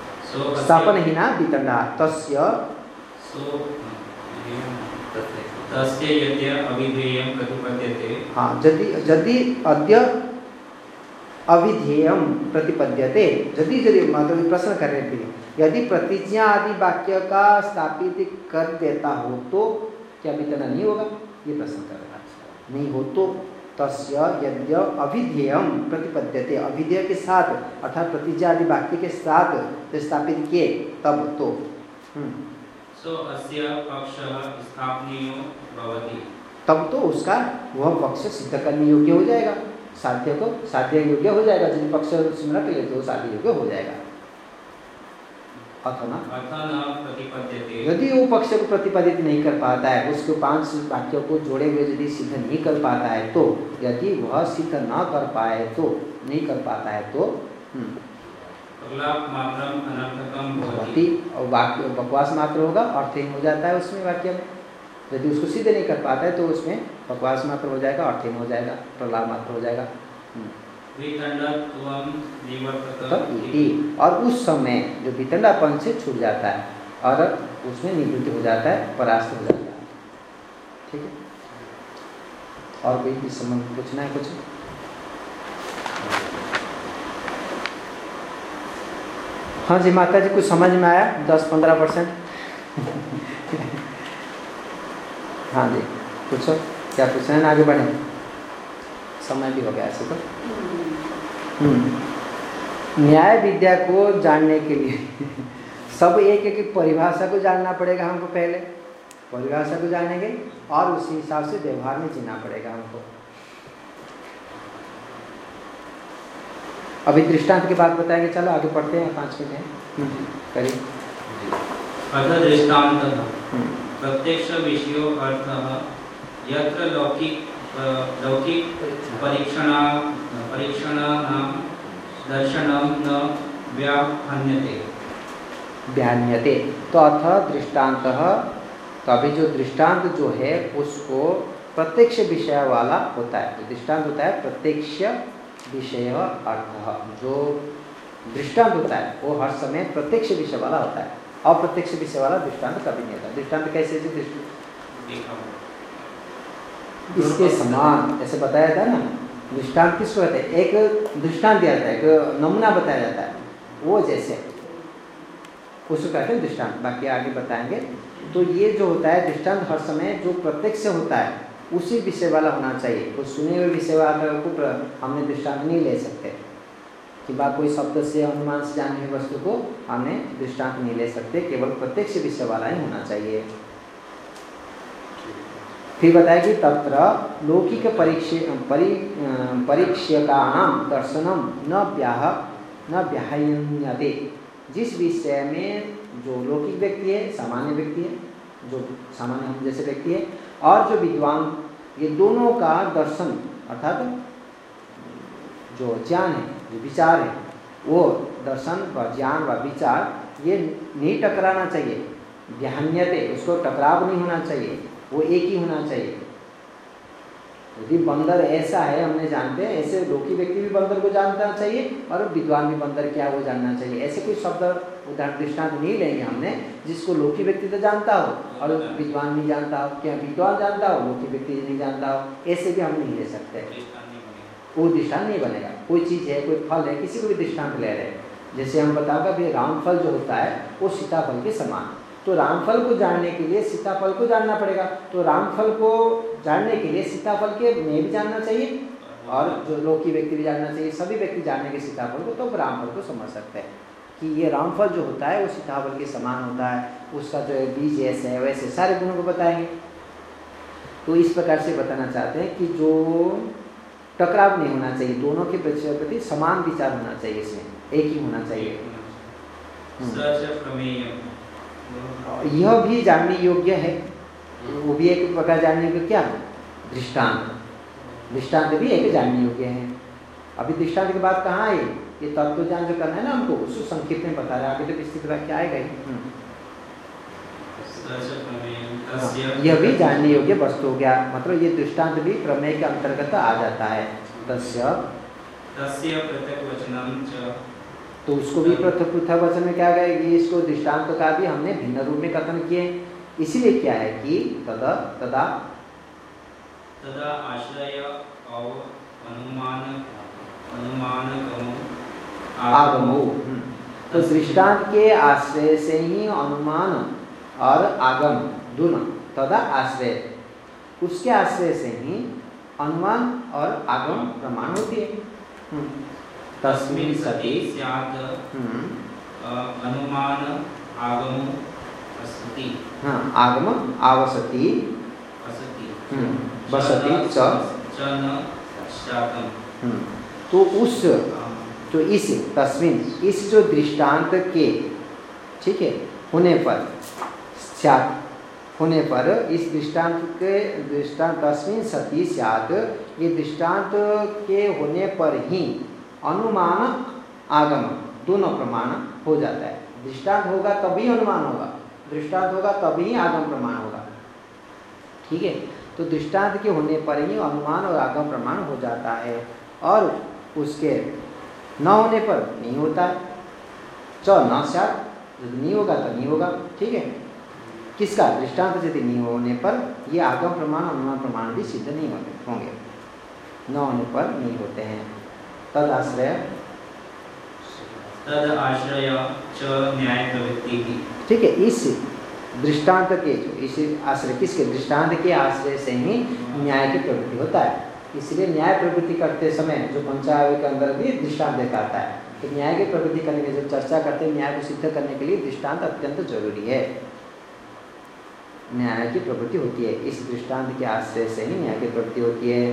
स्थापन ही ना वितंडा तस्य तस्य यद्य अविधेयं प्रतिपद्यते। हाँ, यदि यदि अद्य अविधेयम प्रतिपद्यते, यदि यदि मतलब प्रश्न कर रहे थे, यदि प्रतिज्ञा आदि वाक्य का स्थापित कर देता हो तो क्या वितरण नहीं होगा? ये प्रश्न कर रहा है। नहीं हो तो तस्य यद्य अविधेयम प्रतिपद्यते, अविधेय के साथ अर्थात प्रतिज्ञा आदि वाक्य के साथ स्थापित किए तब तो सो अस्य पक्षः स्थापनीयो भवति, तब तो उसका वह पक्ष सिद्ध करने योग्य हो जाएगा, साध्य को साध्य योग्य हो जाएगा। यदि पक्ष उसमें रख ले तो साध्य योग्य हो जाएगा। अथवा अथवा प्रतिपद्यते, यदि वो पक्ष को प्रतिपादित नहीं कर पाता है, उसको पांच वाक्यों को जोड़े हुए यदि सिद्ध नहीं कर पाता है तो, यदि वह सिद्ध न कर पाए तो, नहीं कर पाता है तो प्रलाप अनर्थकम भवति, और वाक्य बकवास मात्र होगा, अर्थहीन हो जाता है उसमें वाक्य में। यदि उसको सिद्ध नहीं कर पाता है तो उसमें बकवास मात्र हो जाएगा, अर्थहीन हो जाएगा, प्रलाप मात्र हो जाएगा। और उस समय जो वितंडापन से छूट जाता है और उसमें निवृत्ति हो जाता है, परास्त हो जाता है। ठीक है, और कोई भी समझ पूछना है कुछ? हाँ जी माता जी, कुछ समझ में आया? दस पंद्रह परसेंट हाँ जी, पूछो क्या पूछना है, आगे बढ़े, समय भी हो गया ऐसे तो। न्याय विद्या को जानने के लिए सब एक एक परिभाषा को जानना पड़ेगा हमको, पहले परिभाषा को जानेंगे और उसी हिसाब से व्यवहार में जीना पड़ेगा हमको। अभी दृष्टांत की बात बताएंगे, चलो आगे पढ़ते हैं, पाँच मिनट हैं करिए। अतः दृष्टान्तः प्रत्यक्ष विषयो अर्थः यत्र लौकिक लौकिक परीक्षण परीक्षणानां दर्शनं न व्याहन्यते व्याहन्यते तो अथ दृष्टान्तः, तो अभी जो दृष्टांत जो है उसको प्रत्यक्ष विषय वाला होता है। तो दृष्टांत होता है प्रत्यक्ष विषय अर्थ, जो दृष्टांत होता है वो हर समय प्रत्यक्ष विषय वाला होता है, अप्रत्यक्ष विषय वाला दृष्टांत कभी नहीं होता। दृष्टांत कैसे जी? दृष्टांत इसके समान ऐसे बताया था ना, दृष्टांत किसको कहते हैं? एक दृष्टांत दिया जाता है, एक नमूना बताया जाता है, वो जैसे उसको कहते हैं दृष्टांत। बाकी आगे बताएंगे। तो ये जो होता है दृष्टांत हर समय जो प्रत्यक्ष होता है उसी विषय वाला होना चाहिए। तो सुने हुए विषय वाला को हमने दृष्टांत नहीं ले सकते कि बात कोई शब्द से अनुमान से जाने हुई वस्तु को हमने दृष्टांत नहीं ले सकते, केवल प्रत्यक्ष विषय वाला ही होना चाहिए। फिर बताया कि तत्र लौकिक परीक्ष्य परि परीक्ष्यकाणां दर्शनम न व्याह न व्याहन्यते, जिस विषय में जो लौकिक व्यक्ति है, सामान्य व्यक्ति है, जो सामान्य हम जैसे व्यक्ति है, और जो विद्वान, ये दोनों का दर्शन अर्थात जो ज्ञान है, जो विचार है, वो दर्शन व ज्ञान व विचार ये नहीं टकराना चाहिए। व्याहन्यते, उसको टकराव नहीं होना चाहिए, वो एक ही होना चाहिए। यदि बंदर ऐसा है हमने जानते हैं, ऐसे लौकिक व्यक्ति भी बंदर को जानना चाहिए और विद्वान भी बंदर क्या वो जानना चाहिए। ऐसे कोई शब्द उदाहरण दृष्टांत नहीं लेंगे हमने जिसको लौकिक व्यक्ति तो जानता हो और विद्वान नहीं जानता हो, क्या विद्वान जानता हो लौकिक व्यक्ति नहीं जानता हो, ऐसे भी हम नहीं ले सकते, वो दृष्टांत नहीं बनेगा। कोई चीज़ है, कोई फल है, किसी को भी दृष्टांत ले रहे हैं, जैसे हम बताओगे भाई रामफल जो होता है वो सीताफल के समान, तो रामफल को जानने के लिए सीताफल को जानना पड़ेगा। तो रामफल को जानने के लिए सीताफल के में भी जानना चाहिए और जो लौकिक व्यक्ति भी जानना चाहिए, सभी व्यक्ति जानने के सीताफल को, तो रामफल को समझ सकते हैं कि ये रामफल जो होता है वो सीताफल के समान होता है, उसका जो बीज ऐसे है वैसे सारे गुणों को बताएंगे। तो इस प्रकार से बताना चाहते हैं कि जो टकराव नहीं होना चाहिए, दोनों के प्रति समान विचार होना चाहिए, इसमें एक ही होना चाहिए। यह भी जानने योग्य है, वो भी एक प्रकार जानने योग्य क्या है? दृष्टांत। दृष्टांत भी एक जानने योग्य है। अभी दृष्टांत के बाद कहाँ है? ये तत्व ज्ञान जो करना है ना हमको, उसको संक्षिप्त में बता रहा है, आगे तो विस्तृत वाक्य आएगा ही। यह भी जानने योग्य वस्तु हो गया, मतलब ये दृष्टांत भी प्रमेय के अंतर्गत आ जाता है। तस्य तस्य प्रत्यक्षवचनम च, तो उसको भी पृथक पृथक वचन में क्या कहेगी? इसको दृष्टांत का भी हमने भिन्न रूप में कथन किए इसीलिए क्या है कि तदा तदा तदा आश्रय और अनुमान अनुमानगमो आगमो। तो दृष्टांत के आश्रय से ही अनुमान और आगम दोनों, तदा आश्रय, उसके आश्रय से ही अनुमान और आगम प्रमाण होती है। तस्मिन् सति स्यात् अनुमान आगमो असति। हाँ, आगम आवसति असति बसति च च न स्यात्। तो उस तो इस तस्मिन्, इस जो दृष्टांत के, ठीक है, होने पर, स्यात् होने पर, इस दृष्टांत के दृष्टांत तस्मिन् सति स्यात्, ये दृष्टांत के होने पर ही अनुमान आगम दोनों प्रमाण हो जाता है। दृष्टांत होगा तभी अनुमान होगा, दृष्टांत होगा तभी आगम प्रमाण होगा। ठीक है, तो दृष्टांत के होने पर ही अनुमान और आगम प्रमाण हो जाता है, और उसके न होने पर नहीं होता है। च न स्यात्, यदि नहीं होगा तो नहीं होगा। ठीक है, किसका? दृष्टांत यदि नहीं होने पर ये आगम प्रमाण अनुमान प्रमाण भी सिद्ध नहीं होंगे, न होने पर नहीं होते हैं। तद आश्रय तद आश्रय च न्याय प्रवृत्ति की। ठीक है, इस दृष्टांत के, इस आश्रय, किसके? दृष्टांत के आश्रय से ही न्याय की प्रवृत्ति होता है। इसलिए न्याय प्रवृत्ति करते समय जो पंचावय के अंदर भी दृष्टांत दिखाता है, तो न्याय की प्रवृत्ति करने के जब चर्चा करते हैं, न्याय को सिद्ध करने के लिए दृष्टांत अत्यंत जरूरी है। न्याय की प्रवृत्ति होती है, इस दृष्टांत के आश्रय से ही न्याय की प्रवृत्ति होती है।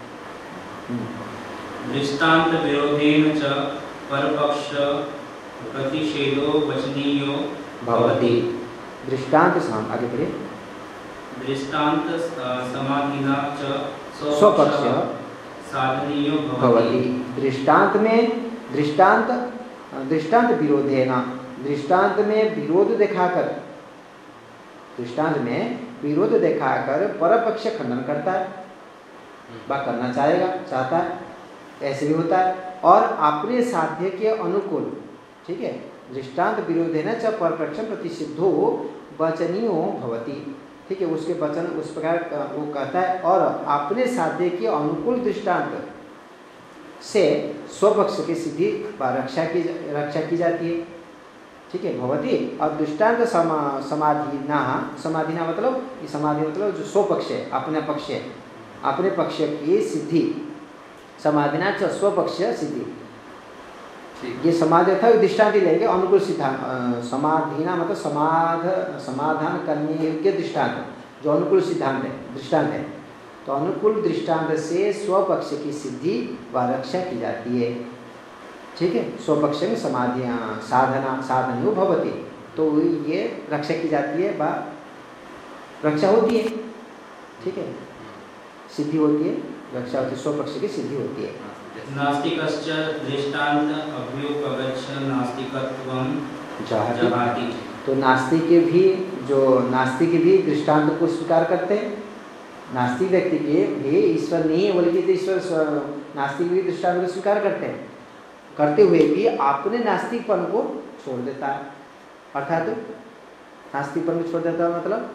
दृष्टांत विरोधेन च परपक्ष प्रतिषेधो वचनीयो भवति। दृष्टांत सम आगे बढ़िए। दृष्टांत समाधिना च स्वपक्ष साधनीयो भवति। दृष्टांत में दृष्टांत दृष्टांत विरोधेन, दृष्टांत में विरोध दिखाकर, दृष्टांत में विरोध दिखाकर परपक्ष खंडन करता है, वह करना चाहेगा, चाहता है, ऐसे भी होता है। और अपने साध्य के अनुकूल, ठीक है, दृष्टांत विरोधेन च परपक्ष प्रतिषिद्धो वचनीयो भवति। ठीक है, उसके वचन उस प्रकार वो कहता है, और अपने साध्य के अनुकूल दृष्टांत से स्वपक्ष की सिद्धि व रक्षा की रक्षा की जाती है। ठीक है, भवति। और दृष्टांत समा समाधिना, समाधिना मतलब, ये समाधि मतलब जो स्वपक्ष है, अपने पक्ष है, अपने पक्ष की सिद्धि, समाधिना च स्वपक्ष सिद्धि। ये समाधि था, दृष्टांत लेंगे अनुकूल सिद्धांत। समाधिना मतलब समाध समाधान करने योग्य दृष्टांत, जो अनुकूल सिद्धांत है, दृष्टांत है। तो अनुकूल दृष्टांत से स्वपक्ष की सिद्धि व रक्षा की जाती है। ठीक है, स्वपक्ष में समाधि साधना साधन भवति, तो ये रक्षा की जाती है, व रक्षा होती है। ठीक है, सिद्धि होती है, रक्षा होती है, स्वपक्ष की सिद्धि होती है। नास्तिकश्च दृष्टांत अभ्युपगच्छ नास्तिकत्वं जहाति। तो नास्तिक भी, जो नास्तिक भी दृष्टांत को स्वीकार करते हैं। नास्तिक व्यक्ति के भी ईश्वर नहीं है बल्कि तो ईश्वर, नास्तिक भी दृष्टांत को स्वीकार करते हैं, करते हुए भी अपने नास्तिकपन को छोड़ देता है। अर्थात नास्तिकपन को छोड़ देता है मतलब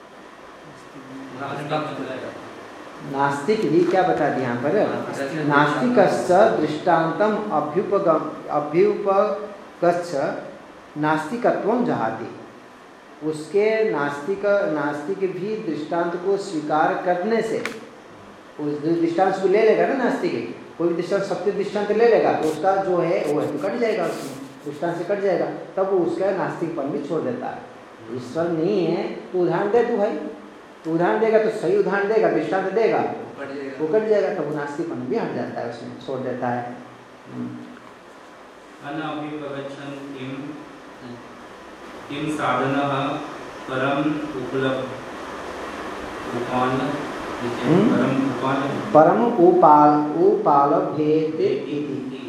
नास्तिक भी क्या बता दिया यहाँ पर? नास्तिकश्च दृष्टान्तम अभ्युपगम अभ्युपगच्छ नास्तिकत्वं जहाति। उसके नास्तिक नास्तिक भी दृष्टांत को स्वीकार करने से, उस दृष्टांत को ले लेगा ना, नास्तिक कोई भी दृष्टांत सत्य दृष्टांत ले लेगा तो उसका जो है वो है तो कट जाएगा, उसमें दृष्टांत से कट जाएगा, तब वो उसका नास्तिकपन भी छोड़ देता है। ईश्वर नहीं है तो उदाहरण दे तू भाई, तो उदाहरण देगा तो सही उदाहरण देगा, दृष्टांत देगा वो कट जाएगा, तब वो नास्तिकपन भी हट जाता है, उसमें छोड़ देता है। अनभिपगच्छन् किं किं साधनः परम उपलब्ध उपान परम उपान परम उपाल उपालभेत इति।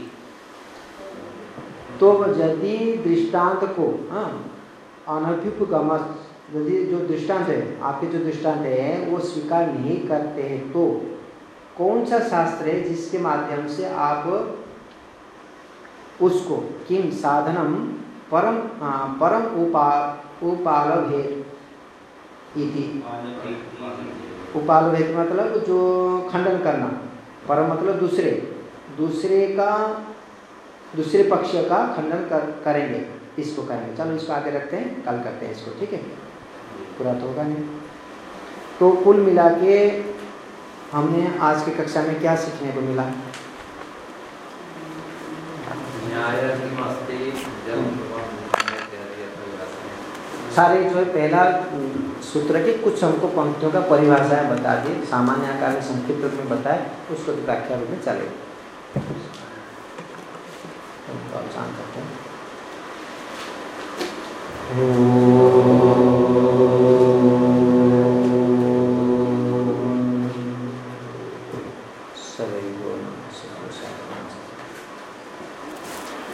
तो यदि दृष्टांत को अनभ्युपगम, यदि जो दृष्टांत है, आपके जो दृष्टांत है वो स्वीकार नहीं करते हैं, तो कौन सा शास्त्र है जिसके माध्यम से आप उसको किम साधनम परम आ, परम उपा उपालभेद इति। अनति उपालभेति मतलब जो खंडन करना, पर मतलब दूसरे दूसरे का दूसरे पक्ष का खंडन कर, करेंगे, इसको करेंगे। चलो इसको आगे रखते हैं, कल करते हैं इसको, ठीक है, पूरा तो होगा नहीं। तो कुल मिला के हमने आज की कक्षा में क्या सीखने को मिला? सारे जो है पहला सूत्र के कुछ हमको पंक्तियों का परिभाषाएं बता दी, सामान्य आकार में संक्षिप्त रूप में बताए, उसको व्याख्या रूप में चलेगा। तो शांत करते हैं। सभी बोल